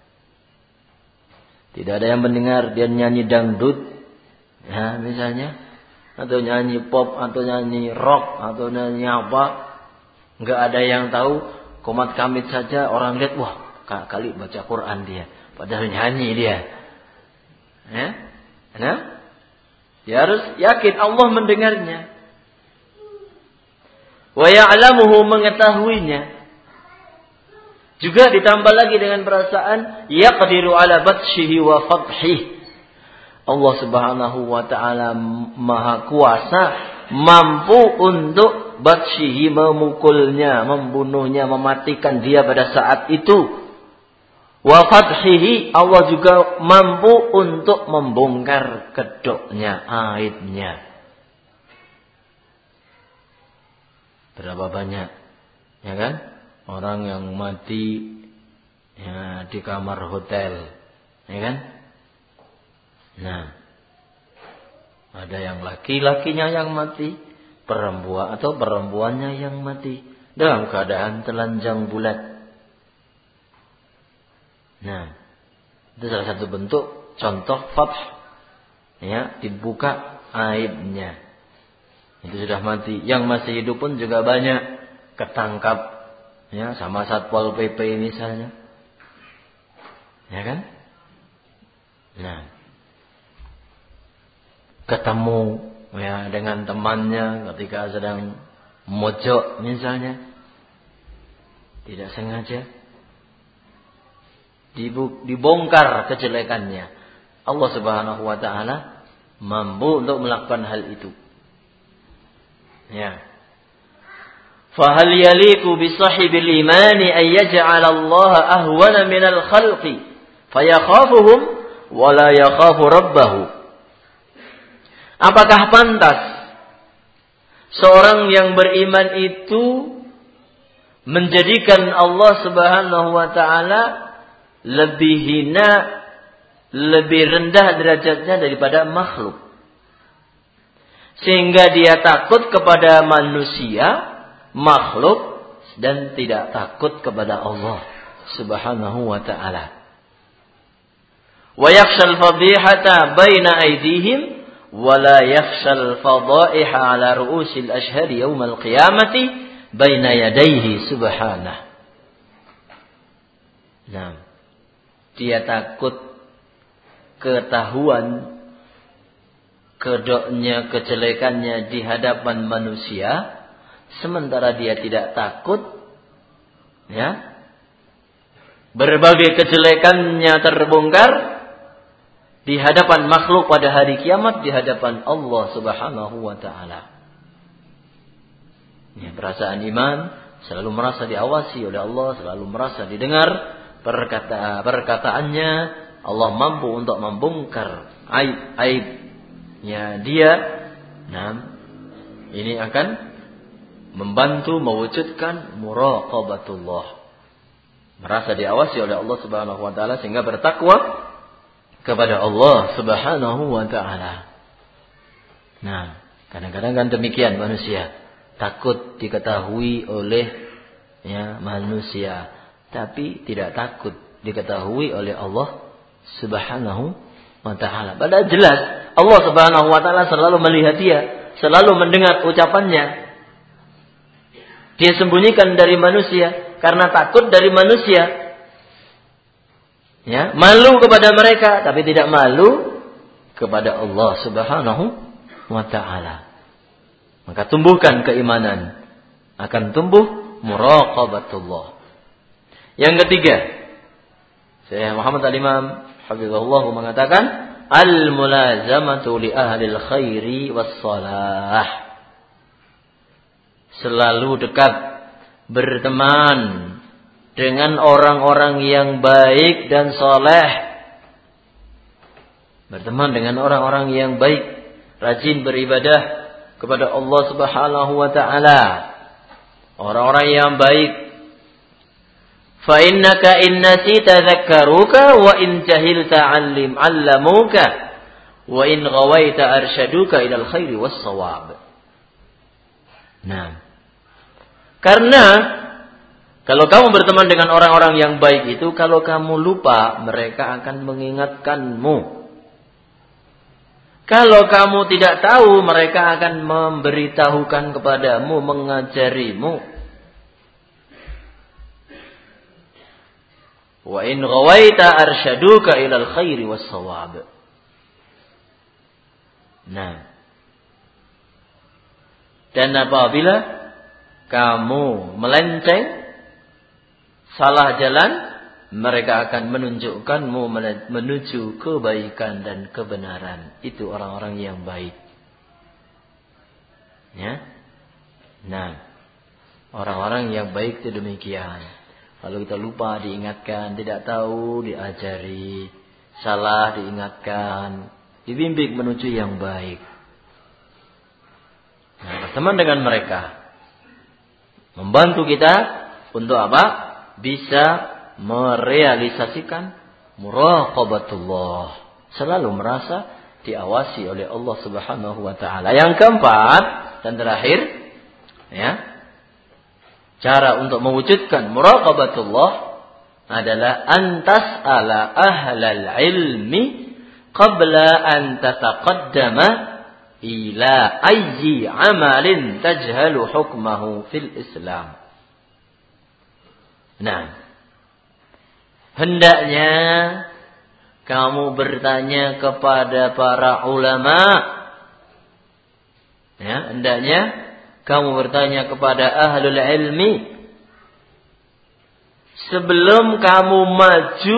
Tidak ada yang mendengar dia nyanyi dangdut, ya, misalnya, atau nyanyi pop, atau nyanyi rock, atau nyanyi apa. Enggak ada yang tahu. Komat kamit saja orang lihat, wah, kali baca Quran dia, padahal nyanyi dia. Ya? Nah, dia harus yakin Allah mendengarnya. Wa ya'lamuhu, mengetahuinya. Juga ditambah lagi dengan perasaan yaqdiru ala batshihi wa fathih. Allah Subhanahu wa taala Maha kuasa, mampu untuk batshihi, memukulnya, membunuhnya, mematikan dia pada saat itu. Wa fathihi, Allah juga mampu untuk membongkar kedoknya, aibnya. Berapa banyak, ya kan? Orang yang mati ya, di kamar hotel, ya kan? Nah, ada yang laki-lakinya yang mati, perempuan atau perempuannya yang mati. dalam keadaan telanjang bulat. Nah, itu salah satu bentuk contoh fath, ya, dibuka aibnya. Itu sudah mati. Yang masih hidup pun juga banyak ketangkap, ya, sama Satpol P P misalnya, ya kan? Nah, ketemu, ya, dengan temannya ketika sedang mojok misalnya, tidak sengaja dibongkar kejelekannya. Allah Subhanahu wa taala mampu untuk melakukan hal itu. Ya. Fahal yaliku bi sahibil imani ay yaj'ala Allah ahwana minal khalqi fayakhafuhum wa la yakhafu rabbahu. Apakah pantas seorang yang beriman itu menjadikan Allah Subhanahu wa taala lebih hina, lebih rendah derajatnya daripada makhluk, sehingga dia takut kepada manusia, makhluk, dan tidak takut kepada Allah Subhanahu wa ta'ala. Wa yakhshal fadihata baina aydihim wa la yakhshal fadaiha ala ru'usil ashhari yaumal qiyamati baina yadayhi subhanahu. Nah, dia takut ketahuan kedoknya, kejelekannya di hadapan manusia, sementara dia tidak takut, ya, berbagai kejelekannya terbongkar di hadapan makhluk pada hari kiamat, di hadapan Allah Subhanahu wa taala. Ya, perasaan iman selalu merasa diawasi oleh Allah, selalu merasa didengar perkata perkataannya. Allah mampu untuk membongkar aib-aibnya dia. Nah, ini akan membantu mewujudkan muraqabatullah, merasa diawasi oleh Allah Subhanahu wa taala, sehingga bertakwa kepada Allah Subhanahu wa taala. Nah, kadang-kadang kan demikian manusia, takut diketahui oleh, ya, manusia, tapi tidak takut diketahui oleh Allah Subhanahu wa ta'ala. Padahal jelas Allah Subhanahu wa ta'ala selalu melihat dia, selalu mendengar ucapannya. Dia sembunyikan dari manusia karena takut dari manusia, ya, malu kepada mereka, tapi tidak malu kepada Allah Subhanahu wa ta'ala. Maka tumbuhkan keimanan, akan tumbuh muraqabatullah. Yang ketiga, Syekh Muhammad Al-Imam hafizahullah mengatakan, al-mulazamatu li ahlil khairi was-salah. Selalu dekat, berteman dengan orang-orang yang baik dan saleh. Berteman dengan orang-orang yang baik, rajin beribadah kepada Allah Subhanahu wa taala. Orang-orang yang baik. Fa innaka in nasita dzakkaruka wa in jahilta 'allim 'allamuka wa in ghawaita arsyaduka ilal khairi was shawab. Nah, karena kalau kamu berteman dengan orang-orang yang baik itu, kalau kamu lupa, mereka akan mengingatkanmu. Kalau kamu tidak tahu, mereka akan memberitahukan kepadamu, mengajarimu. Wa in ghawaita arsyaduka ilal khairi was shawab. Nah, dan apabila kamu melenceng, salah jalan, mereka akan menunjukkanmu menuju kebaikan dan kebenaran. Itu orang-orang yang baik. Ya. Nah, orang-orang yang baik itu demikian. Kalau kita lupa diingatkan, tidak tahu diajari, salah diingatkan, dibimbing menuju yang baik. Nah, berteman dengan mereka membantu kita untuk apa? Bisa merealisasikan muraqabatullah, selalu merasa diawasi oleh Allah Subhanahu wa taala. Yang keempat dan terakhir, ya, cara untuk mewujudkan muraqabatullah adalah antas ala ahlal ilmi qabla an tataqaddama ila ayyi amalin tajhalu hukmahu fil Islam. Nah, hendaknya kamu bertanya kepada para ulama. Ya, hendaknya kamu bertanya kepada ahlul ilmi sebelum kamu maju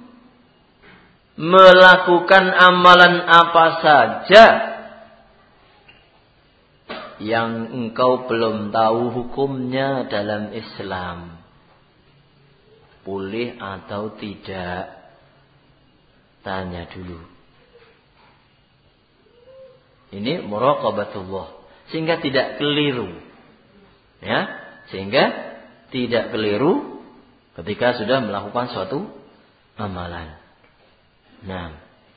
melakukan amalan apa saja yang engkau belum tahu hukumnya dalam Islam. Boleh atau tidak? Tanya dulu. Ini muraqabatullah. Sehingga tidak keliru. Ya, sehingga tidak keliru ketika sudah melakukan suatu amalan. Nah.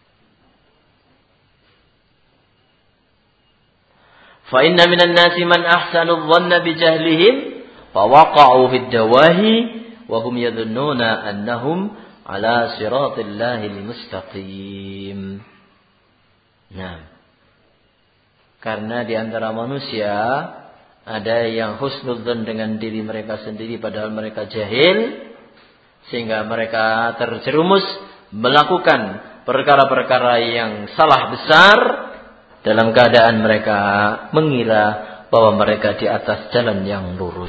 Fa inna minan nasi man ahsanu dhanna bi jahlihim fa waqa'u fid dawahi wa hum yadhunnuna annahum ala siratillahil mustaqim. Nah, karena di antara manusia ada yang husnudzon dengan diri mereka sendiri padahal mereka jahil, sehingga mereka terjerumus melakukan perkara-perkara yang salah besar dalam keadaan mereka mengira bahwa mereka di atas jalan yang lurus.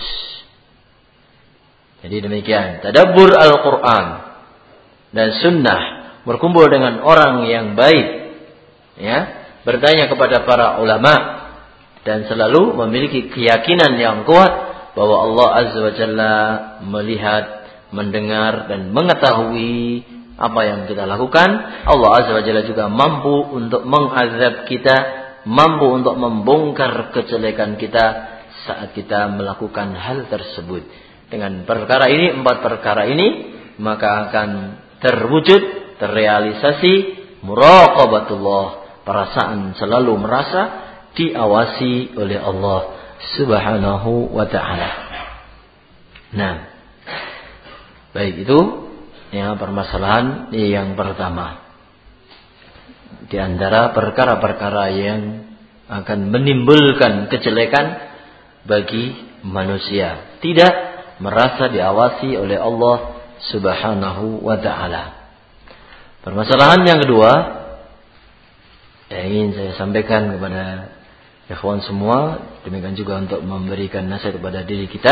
Jadi demikian, tadabbur Al-Quran dan sunnah, berkumpul dengan orang yang baik, ya, bertanya kepada para ulama, dan selalu memiliki keyakinan yang kuat bahwa Allah Azza wa Jalla melihat, mendengar, dan mengetahui apa yang kita lakukan. Allah Azza wa Jalla juga mampu untuk mengazab kita, mampu untuk membongkar kejelekan kita saat kita melakukan hal tersebut. Dengan perkara ini, empat perkara ini, maka akan terwujud, terrealisasi muraqabatullah, perasaan selalu merasa diawasi oleh Allah Subhanahu wa ta'ala. Nah, baik, itu ya permasalahan yang pertama. Di antara perkara-perkara yang akan menimbulkan kejelekan bagi manusia, tidak merasa diawasi oleh Allah Subhanahu wa ta'ala. Permasalahan yang kedua yang ingin saya sampaikan kepada ikhwan semua, demikian juga untuk memberikan nasihat kepada diri kita,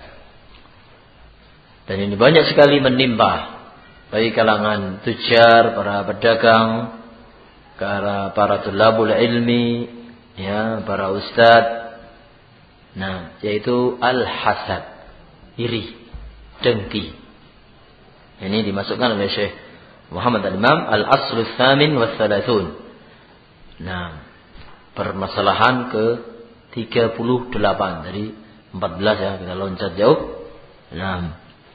dan ini banyak sekali menimpa bagi kalangan tujar, para pedagang, para para tulabul ilmi, ya, para ustadz. Nah, yaitu al-hasad, iri, dengki. Ini dimasukkan oleh Syekh Muhammad Al-Imam Al-Aslu Tsamin wa Thalathun. Nah, permasalahan ke tiga puluh delapan. Dari empat belas ya, kita loncat jauh. Nah,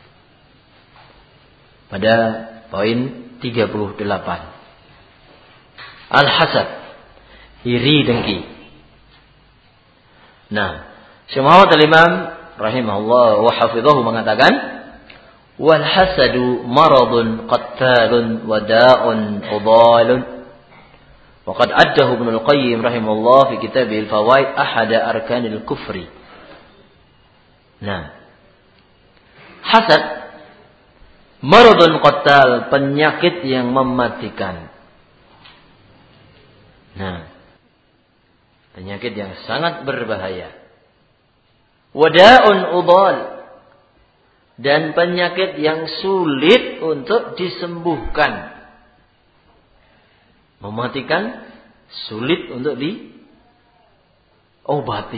pada poin tiga puluh delapan. Al-hasad, iri dengki. Nah, Syekh Muhammad Al-Imam rahimahullah wa hafidhahu mengatakan, wal hasadu maradun qattalun wa da'un udalun. Wa qad addahu Ibnu Al-Qayyim rahimahullah fi kitabih Al-Fawaid ahada arkanil kufri. Nah, hasad maradun qattal, penyakit yang mematikan. Nah, penyakit yang sangat berbahaya. Wada'un udal, dan penyakit yang sulit untuk disembuhkan. Mematikan, sulit untuk diobati.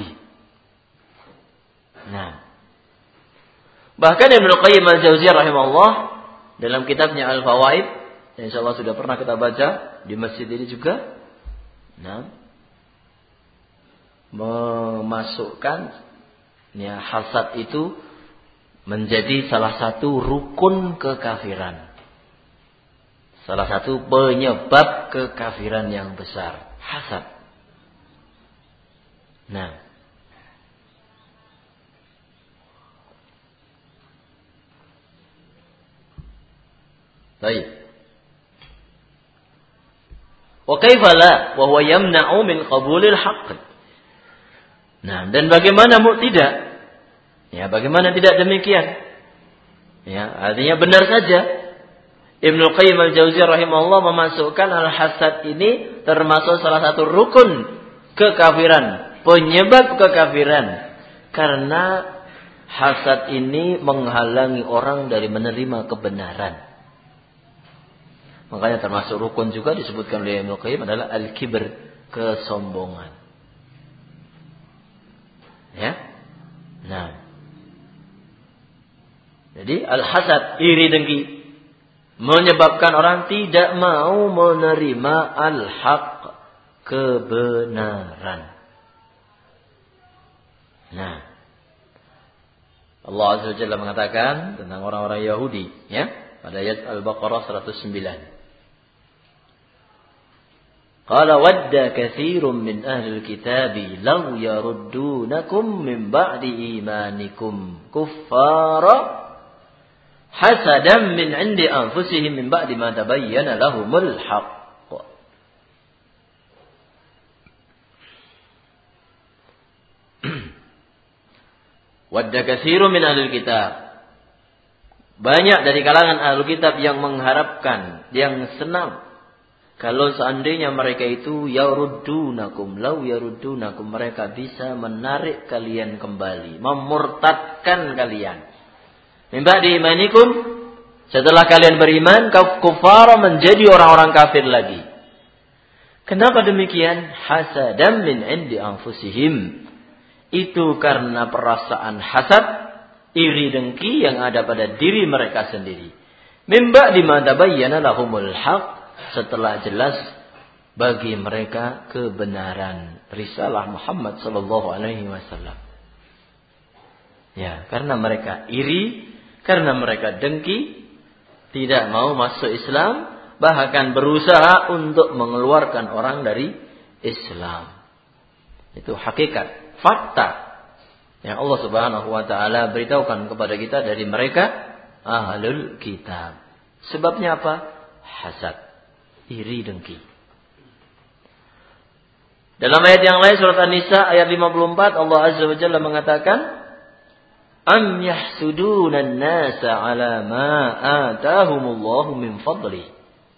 Nah, bahkan Ibnu Qayyim Al-Jauziyah rahimahullah dalam kitabnya Al-Fawaid, yang insyaallah sudah pernah kita baca di masjid ini juga, nah, memasukkan ya, hasad itu menjadi salah satu rukun kekafiran. Salah satu penyebab kekafiran yang besar, hasad. Nah, Baik. Wa kaifa la wa huwa yamna'u min qabulil haqq. Nah, dan bagaimana mu tidak? Ya, bagaimana tidak demikian? Ya, artinya benar saja. Ibnu Qayyim al-Jauziyah rahimahullah memasukkan al-hasad ini termasuk salah satu rukun kekafiran, penyebab kekafiran. Karena hasad ini menghalangi orang dari menerima kebenaran. Makanya termasuk rukun juga disebutkan oleh Ibnu Qayyim adalah al-kibr, kesombongan. Ya. Nah. Jadi al-hasad, iri dengki, menyebabkan orang tidak mau menerima al-haq, kebenaran. Nah. Allah Azza wa Jalla mengatakan tentang orang-orang Yahudi, ya, pada ayat Al-Baqarah seratus sembilan. Qala wadda katsirun min ahli al-kitabi law yaruddunakum min ba'di imanikum kuffara hasadan min 'indi anfusihim min ba'di ma tabayyana lahumul haqq. Wadda katsirun min ahli al-kitab. Banyak dari kalangan ahli kitab yang mengharapkan, yang senang kalau seandainya mereka itu yaruddunakum, law yaruddunakum, mereka bisa menarik kalian kembali, memurtadkan kalian. Min ba'di imanikum, setelah kalian beriman, kufara, menjadi orang-orang kafir lagi. Kenapa demikian? Hasadan min 'indi anfusihim. Itu karena perasaan hasad, iri dengki yang ada pada diri mereka sendiri. Min ba'di ma tabayyana lahumul haqq, setelah jelas bagi mereka kebenaran risalah Muhammad sallallahu alaihi wasallam. Ya, karena mereka iri, karena mereka dengki, tidak mau masuk Islam, bahkan berusaha untuk mengeluarkan orang dari Islam. Itu hakikat, fakta yang Allah Subhanahu wa taala beritahukan kepada kita dari mereka ahlul kitab. Sebabnya apa? Hasad, iri dengki. Dalam ayat yang lain surat An-Nisa ayat lima puluh empat Allah Azza wa Jalla mengatakan am yahsuduna an-nasa ala ma atahumullahu min fadli.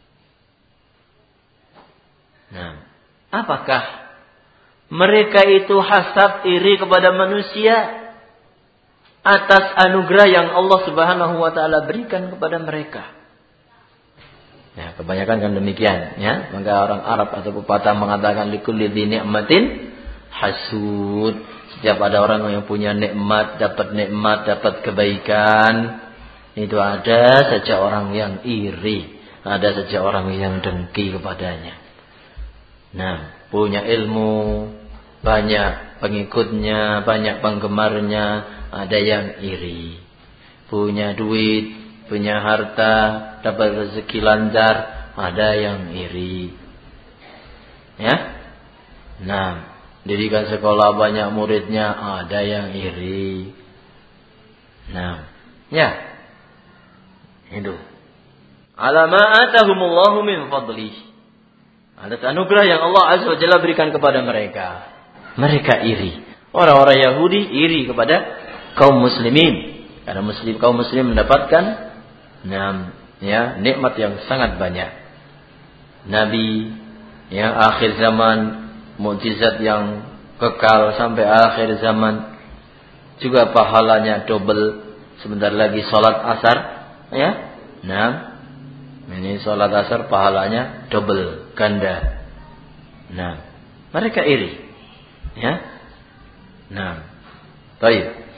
Nah, apakah mereka itu hasad iri kepada manusia atas anugerah yang Allah Subhanahu wa taala berikan kepada mereka? Ya, kebanyakan kan demikian, ya. Maka orang Arab atau pepatah mengatakan likulli dzi ni'matin hasud. Setiap ada orang yang punya nikmat, dapat nikmat, dapat kebaikan, itu ada saja orang yang iri, ada saja orang yang dengki kepadanya. Nah, punya ilmu, banyak pengikutnya, banyak penggemarnya, ada yang iri. Punya duit, punya harta, dapat rezeki lancar, ada yang iri. Ya. Nah, didikan sekolah banyak muridnya, ada yang iri. Nah, ya. Itu. Ala ma atahumullahu min fadli. Ada anugerah yang Allah Azza wa Jalla berikan kepada mereka. Mereka iri. Orang-orang Yahudi iri kepada kaum muslimin. Karena muslim kaum muslim mendapatkan Nah, ya, nikmat yang sangat banyak. Nabi yang akhir zaman, mukjizat yang kekal sampai akhir zaman, juga pahalanya double. Sebentar lagi salat asar, ya. Nah, ini salat asar pahalanya double, ganda. Nah, mereka iri. Ya. Nah, baik.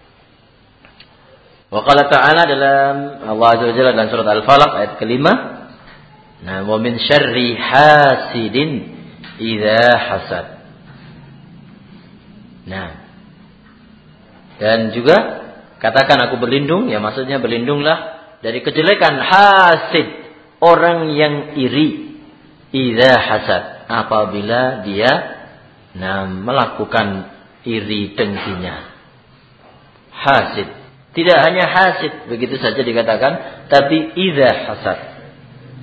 Wa qala ta'ala dalam Allah Azza wa Jalla dalam surat Al-Falaq ayat kelima, nah, wa min syarri hasidin idza hasad. Nah, dan juga katakan aku berlindung, ya maksudnya berlindunglah dari kejelekan hasid, orang yang iri, idza hasad, apabila dia nah melakukan iri dengkinya. Hasid, tidak hanya hasid begitu saja dikatakan, tapi idza hasad,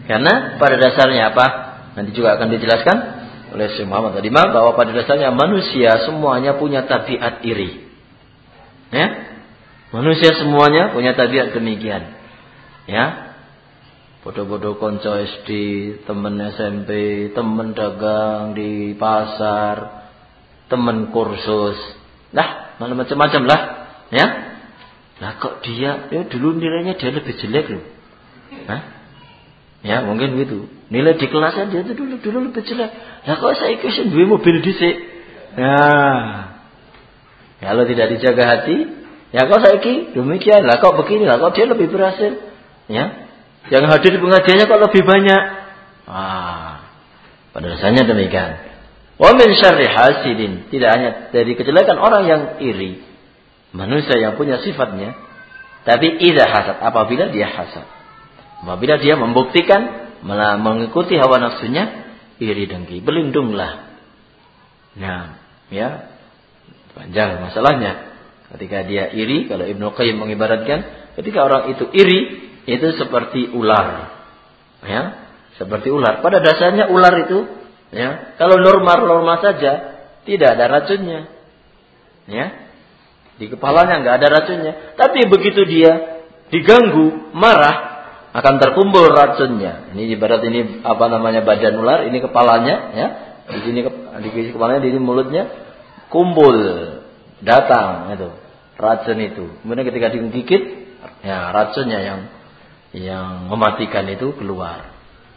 Karena pada dasarnya apa? Nanti juga akan dijelaskan oleh Syekh Muhammad Al-Imam bahwa pada dasarnya manusia semuanya punya tabiat iri. Ya? Manusia semuanya punya tabiat demikian. Ya? Bodoh-bodoh konco S D, temen S M P, temen dagang di pasar, temen kursus. Lah, macam-macam lah, ya? Lah kok dia, ya dulu nilainya dia lebih jelek loh. Hah? Ya, mungkin gitu. Nilai di kelasnya dia itu dulu dulu lebih jelek. Lah kok saiki wis duwe mobil dhisik. Nah. Kalau tidak dijaga hati, ya kok saiki demikian. Lah kok begini, lah kok dia lebih berhasil. Ya. Yang hadir di pengajiannya kok lebih banyak. Ah. Pada dasarnya demikian. Wa min syarri hasidin, tidak hanya dari kejelekan orang yang iri. Manusia yang punya sifatnya, tapi idza hasad, apabila dia hasad. Apabila dia membuktikan mengikuti hawa nafsunya, iri dengki, berlindunglah. Nah, ya panjang masalahnya. Ketika dia iri, kalau Ibnu Qayyim mengibaratkan, ketika orang itu iri, itu seperti ular. Ya, seperti ular. Pada dasarnya ular itu, ya, kalau normal-normal saja, tidak ada racunnya. Ya. Di kepalanya enggak ada racunnya. Tapi begitu dia diganggu, marah, akan terkumpul racunnya. Ini ibarat ini apa namanya badan ular, ini kepalanya, ya. Di sini di kepalanya, di sini mulutnya, kumpul, datang itu racun itu. Kemudian ketika digigit, ya racunnya yang yang mematikan itu keluar.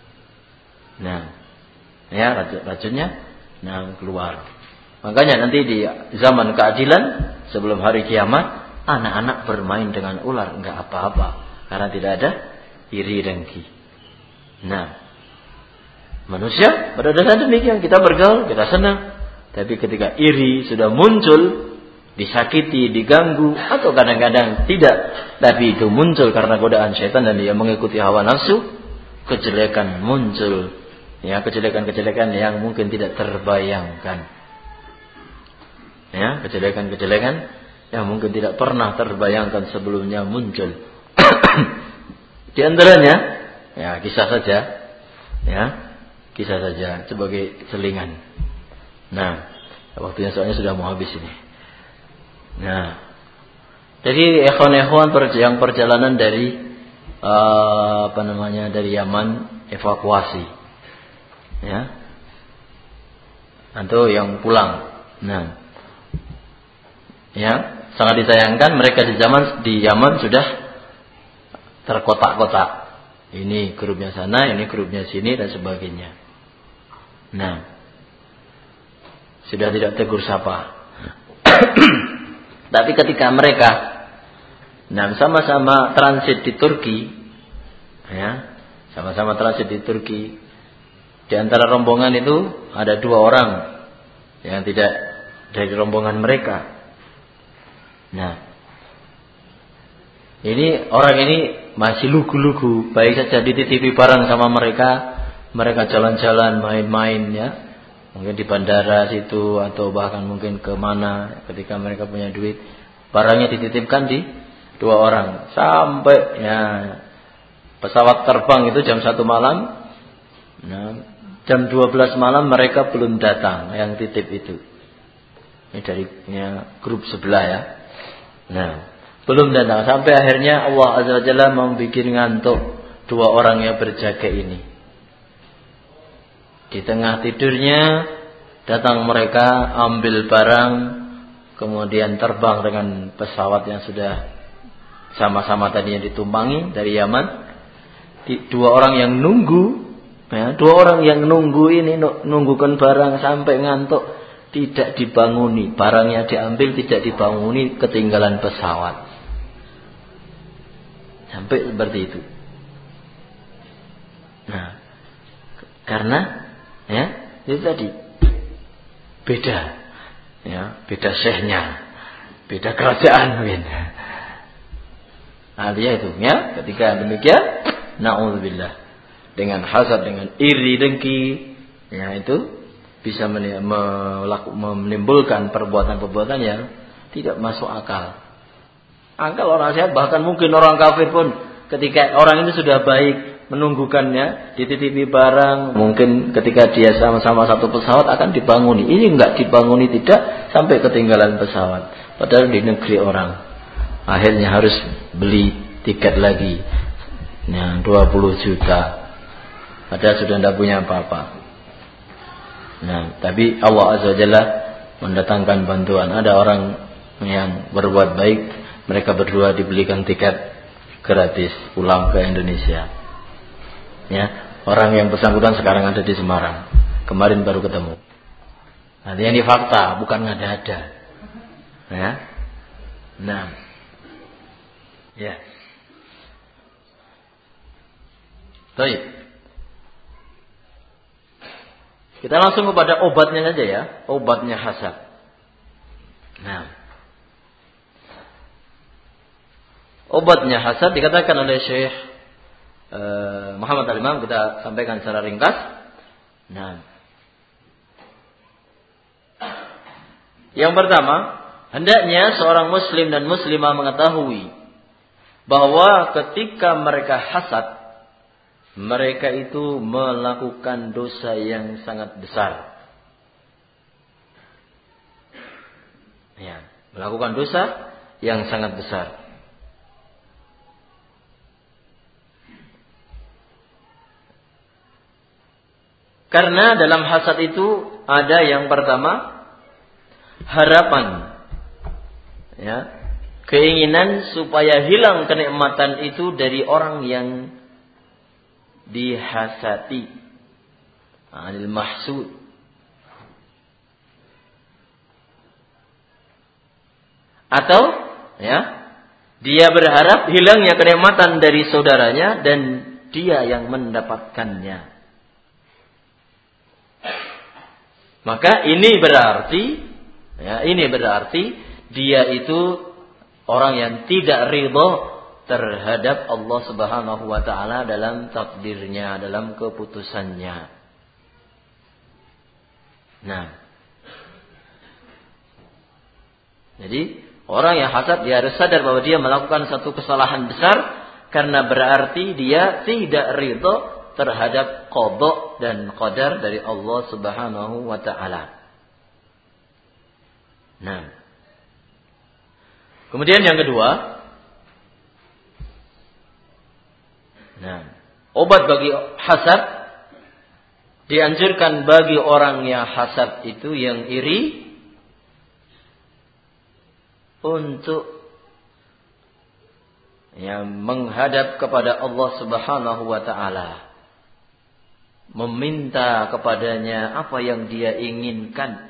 Nah, ya racun, racunnya, nah keluar. Makanya nanti di zaman keadilan sebelum hari kiamat, anak-anak bermain dengan ular enggak apa-apa karena tidak ada iri dengki. Nah, manusia pada dasarnya demikian, kita bergaul, kita senang. Tapi ketika iri sudah muncul, disakiti, diganggu, atau kadang-kadang tidak, tapi itu muncul karena godaan syaitan dan dia mengikuti hawa nafsu, kejelekan muncul. Ya, kejelekan-kejelekan yang mungkin tidak terbayangkan. Ya, kejelekan-kejelekan yang mungkin tidak pernah terbayangkan sebelumnya muncul. Di antaranya, ya kisah saja, ya kisah saja sebagai selingan. Nah, waktunya soalnya sudah mau habis ini. Nah, jadi ikhwan-ikhwan yang perjalanan dari uh, apa namanya dari Yaman evakuasi, ya, atau yang pulang. Nah, ya sangat disayangkan mereka di zaman di Yaman sudah terkotak-kotak. Ini grupnya sana, ini grupnya sini dan sebagainya. Nah, sudah tidak tegur sapa. Tapi ketika mereka nah sama-sama transit di Turki, ya, sama-sama transit di Turki, di antara rombongan itu ada dua orang yang tidak dari rombongan mereka. Nah, ini orang ini masih lugu-lugu, baik saja dititipi barang sama mereka, mereka jalan-jalan, main-main, ya, mungkin di bandara situ atau bahkan mungkin ke mana, ketika mereka punya duit, barangnya dititipkan di dua orang, sampai ya pesawat terbang itu jam satu malam, nah, jam dua belas malam mereka belum datang yang titip itu. Ini dari ya, grup sebelah ya. Nah, belum datang sampai akhirnya Allah Azza wa Jalla membuat ngantuk dua orang yang berjaga ini. Di tengah tidurnya datang mereka ambil barang, kemudian terbang dengan pesawat yang sudah sama-sama tadinya ditumpangi dari Yaman. Dua orang yang nunggu, ya, dua orang yang nunggu ini nunggukan barang sampai ngantuk, tidak dibanguni, barangnya diambil tidak dibanguni, ketinggalan pesawat. Sampai seperti itu. Nah, karena ya itu tadi beda, ya beda syekhnya, beda kerajaan mungkin. Artinya itu, ya ketika demikian, naudzubillah, dengan hasad, dengan iri dengki, ya itu bisa menimbulkan perbuatan-perbuatan yang tidak masuk akal. Akal orang sehat, bahkan mungkin orang kafir pun ketika orang ini sudah baik, menunggukannya, dititipi barang, mungkin ketika dia sama-sama satu pesawat akan dibanguni. Ini enggak dibanguni, tidak, sampai ketinggalan pesawat. Padahal di negeri orang. Akhirnya harus beli tiket lagi. Nah, dua puluh juta. Padahal sudah tidak punya apa-apa. Nah, tapi Allah Azza wa Jalla mendatangkan bantuan. Ada orang yang berbuat baik, mereka berdua dibelikan tiket gratis pulang ke Indonesia. Ya, orang yang bersangkutan sekarang ada di Semarang. Kemarin baru ketemu. Nah, ini fakta, bukan ngada-ngada. Ya. Nah. Ya. Baik. Kita langsung kepada obatnya saja ya, obatnya hasad. Nah. Obatnya hasad dikatakan oleh Syekh uh, Muhammad Al-Imam, kita sampaikan secara ringkas. Nah. Yang pertama, hendaknya seorang muslim dan muslimah mengetahui bahwa ketika mereka hasad, mereka itu melakukan dosa yang sangat besar. Ya, melakukan dosa yang sangat besar. Karena dalam hasad itu ada yang pertama harapan, ya, keinginan supaya hilang kenikmatan itu dari orang yang dihasati, anil mahsud. Atau ya, dia berharap hilangnya kenikmatan dari saudaranya dan dia yang mendapatkannya. Maka ini berarti, ya, ini berarti dia itu orang yang tidak ridha terhadap Allah Subhanahu wa taala dalam takdirnya, dalam keputusannya. Nah. Jadi, orang yang hasad dia harus sadar bahwa dia melakukan satu kesalahan besar karena berarti dia tidak ridha terhadap qada dan qadar dari Allah Subhanahu wa taala. Nah. Kemudian yang kedua, nah, obat bagi hasad dianjurkan bagi orang yang hasad itu yang iri untuk yang menghadap kepada Allah Subhanahu wa taala, meminta kepadanya apa yang dia inginkan.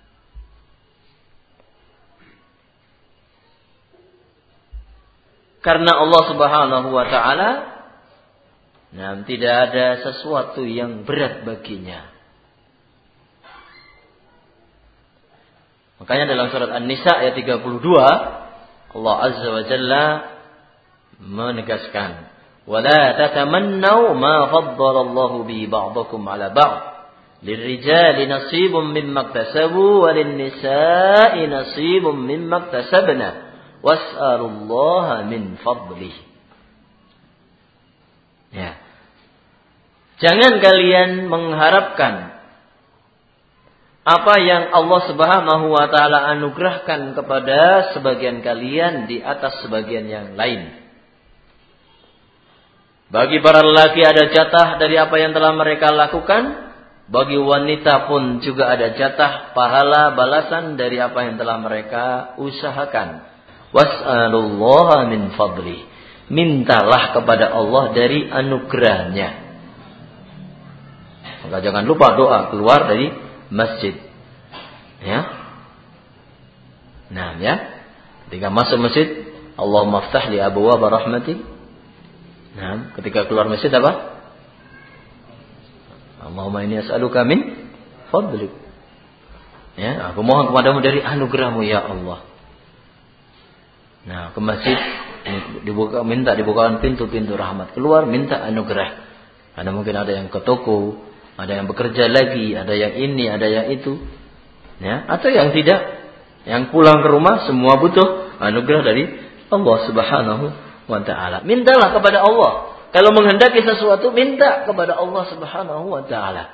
Karena Allah Subhanahu wa taala, nah, tidak ada sesuatu yang berat baginya. Makanya dalam surat An-Nisa ayat tiga puluh dua, Allah Azza wa Jalla menegaskan, "Wala tatamannaw ma faddala Allahu bi ba'dakum 'ala ba'd. Lirrijali nasibun mimma iktasabu wa lin-nisa'i nasibun mimma iktasabna. Was'alullaha min fadlih." Ya. Jangan kalian mengharapkan apa yang Allah Subhanahu wa taala anugerahkan kepada sebagian kalian di atas sebagian yang lain. Bagi para lelaki ada jatah dari apa yang telah mereka lakukan, bagi wanita pun juga ada jatah pahala balasan dari apa yang telah mereka usahakan. Was'alullaha min fadlih. Mintalah kepada Allah dari anugerahnya. Maka jangan lupa doa keluar dari masjid. Ya. Nah, ya. Ketika masuk masjid, Allahumma aftah li abwaab rahmatik. Nah, ketika keluar masjid apa? Allahumma inni as'aluka min fadlik. Ya, aku mohon kepadamu dari anugerahmu ya Allah. Nah, ke masjid dibuka, minta dibukakan pintu-pintu rahmat. Keluar minta anugerah. Ada mungkin ada yang ke toko, ada yang bekerja lagi, ada yang ini, ada yang itu. Ya, atau yang tidak, yang pulang ke rumah semua butuh anugerah dari Allah Subhanahu wa taala. Mintalah kepada Allah. Kalau menghendaki sesuatu, minta kepada Allah Subhanahu wa ta'ala.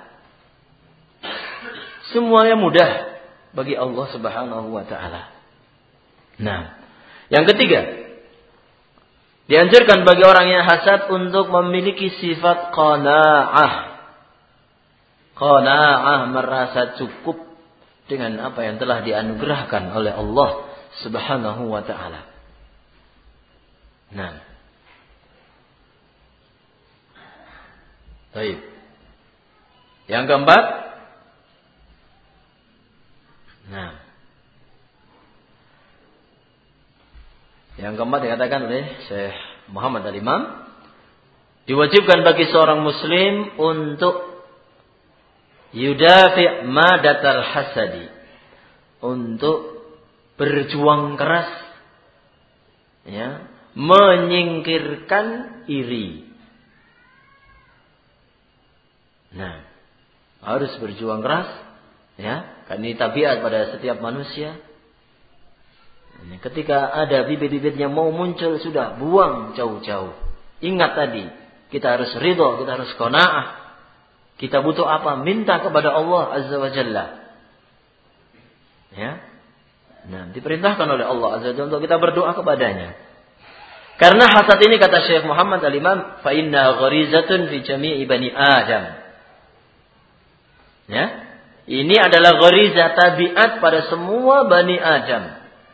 Semuanya mudah bagi Allah Subhanahu wa ta'ala. Nah, yang ketiga, dianjurkan bagi orang yang hasad untuk memiliki sifat qanaa'ah. Qanaa'ah, merasa cukup dengan apa yang telah dianugerahkan oleh Allah Subhanahu wa ta'ala. Nah, baik. Yang keempat, nah, yang keempat dikatakan oleh Syekh Muhammad Al-Imam, diwajibkan bagi seorang muslim untuk yudafi' madatal hasadi, untuk berjuang keras, ya, menyingkirkan iri. Nah, harus berjuang keras, ya, karena ini tabiat pada setiap manusia. Ketika ada bibit-bibitnya mau muncul, sudah buang jauh-jauh. Ingat tadi, kita harus ridho, kita harus qanaah. Kita butuh apa? Minta kepada Allah Azza wa Jalla. Ya. Nah, diperintahkan oleh Allah Azza wa Jalla untuk kita berdoa kepadanya. Karena hasad ini, kata Syekh Muhammad Al-Imam, fa inna gharizatun fi jami'i bani Adam. Ya. Ini adalah gharizah, tabiat pada semua Bani Adam.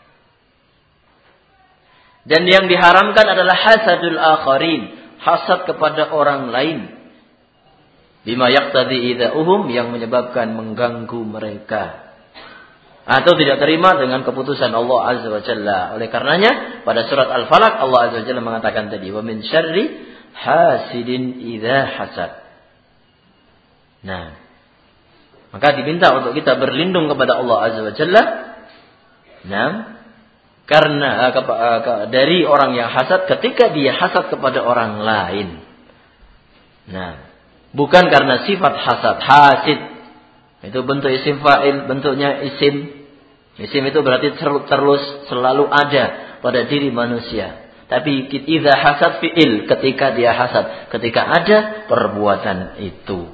Dan yang diharamkan adalah hasadul akharin, hasad kepada orang lain. Bima yaqtadi idza'uhum, yang menyebabkan mengganggu mereka. Atau tidak terima dengan keputusan Allah Azza wa Jalla. Oleh karenanya, pada surat Al-Falaq Allah Azza wa Jalla mengatakan tadi, wa min syarri hasidin idza hasad. Nah, maka diminta untuk kita berlindung kepada Allah Azza wa Jalla. Nah, karena dari orang yang hasad ketika dia hasad kepada orang lain. Nah, bukan karena sifat hasad, hasid itu bentuk isim fa'il, bentuknya isim. Isim itu berarti terus selalu ada pada diri manusia. Tapi idza hasad fi'il, ketika dia hasad, ketika ada perbuatan itu.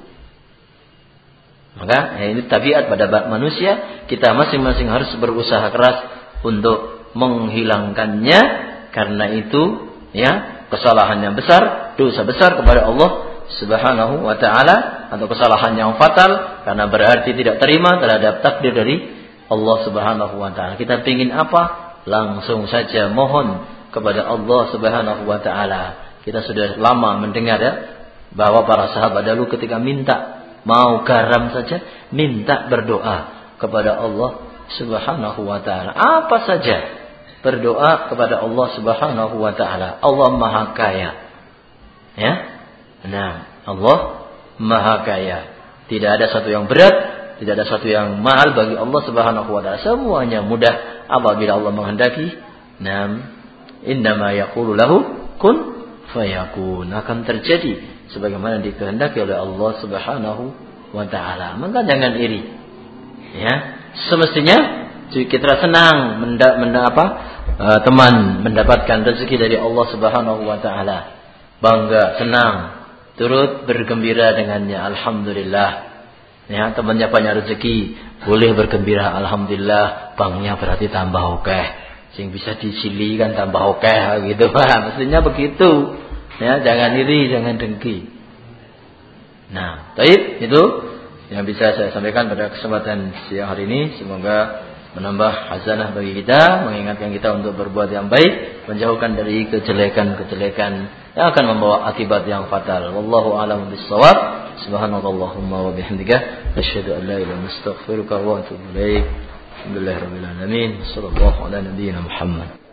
Maka ya, ini tabiat pada manusia. Kita masing-masing harus berusaha keras untuk menghilangkannya. Karena itu, ya, kesalahan yang besar, dosa besar kepada Allah Subhanahu wa ta'ala, atau kesalahan yang fatal, karena berarti tidak terima terhadap takdir dari Allah Subhanahu wa ta'ala. Kita ingin apa? Langsung saja mohon kepada Allah Subhanahu wa ta'ala. Kita sudah lama mendengar, ya, bahwa para sahabat dahulu ketika minta mau garam saja, minta berdoa kepada Allah Subhanahu wa ta'ala. Apa saja, berdoa kepada Allah Subhanahu wa ta'ala. Allah Maha Kaya. Ya. Nah, Allah Maha Kaya. Tidak ada satu yang berat, tidak ada satu yang mahal bagi Allah Subhanahu wa ta'ala. Semuanya mudah apabila Allah menghendaki. Nam, innama yaqulu lahu kun fayakun, akan terjadi sebagaimana dikehendaki oleh Allah Subhanahu wa ta'ala. Maka jangan iri. Ya, semestinya kita senang menda, menda, apa, uh, teman mendapatkan rezeki dari Allah Subhanahu wa ta'ala. Bangga, senang, turut bergembira dengannya. Alhamdulillah. Ya, temannya banyak rezeki, boleh bergembira. Alhamdulillah. Banknya berarti tambah oke. Sing bisa disili kan tambah oke gitu. Mestinya begitu. Ya, jangan iri, jangan dengki. Nah, baik, itu yang bisa saya sampaikan pada kesempatan siang hari ini. Semoga menambah hasanah bagi kita, mengingatkan kita untuk berbuat yang baik, menjauhkan dari kejelekan-kejelekan yang akan membawa akibat yang fatal. Wallahu a'lam bissawab. Subhanallahumma wa bihamdika, asyhadu an la ilaha illa anta, astaghfiruka wa atubu ilaik. Alhamdulillahirabbil alamin. Shallallahu ala nabiyyina Muhammad.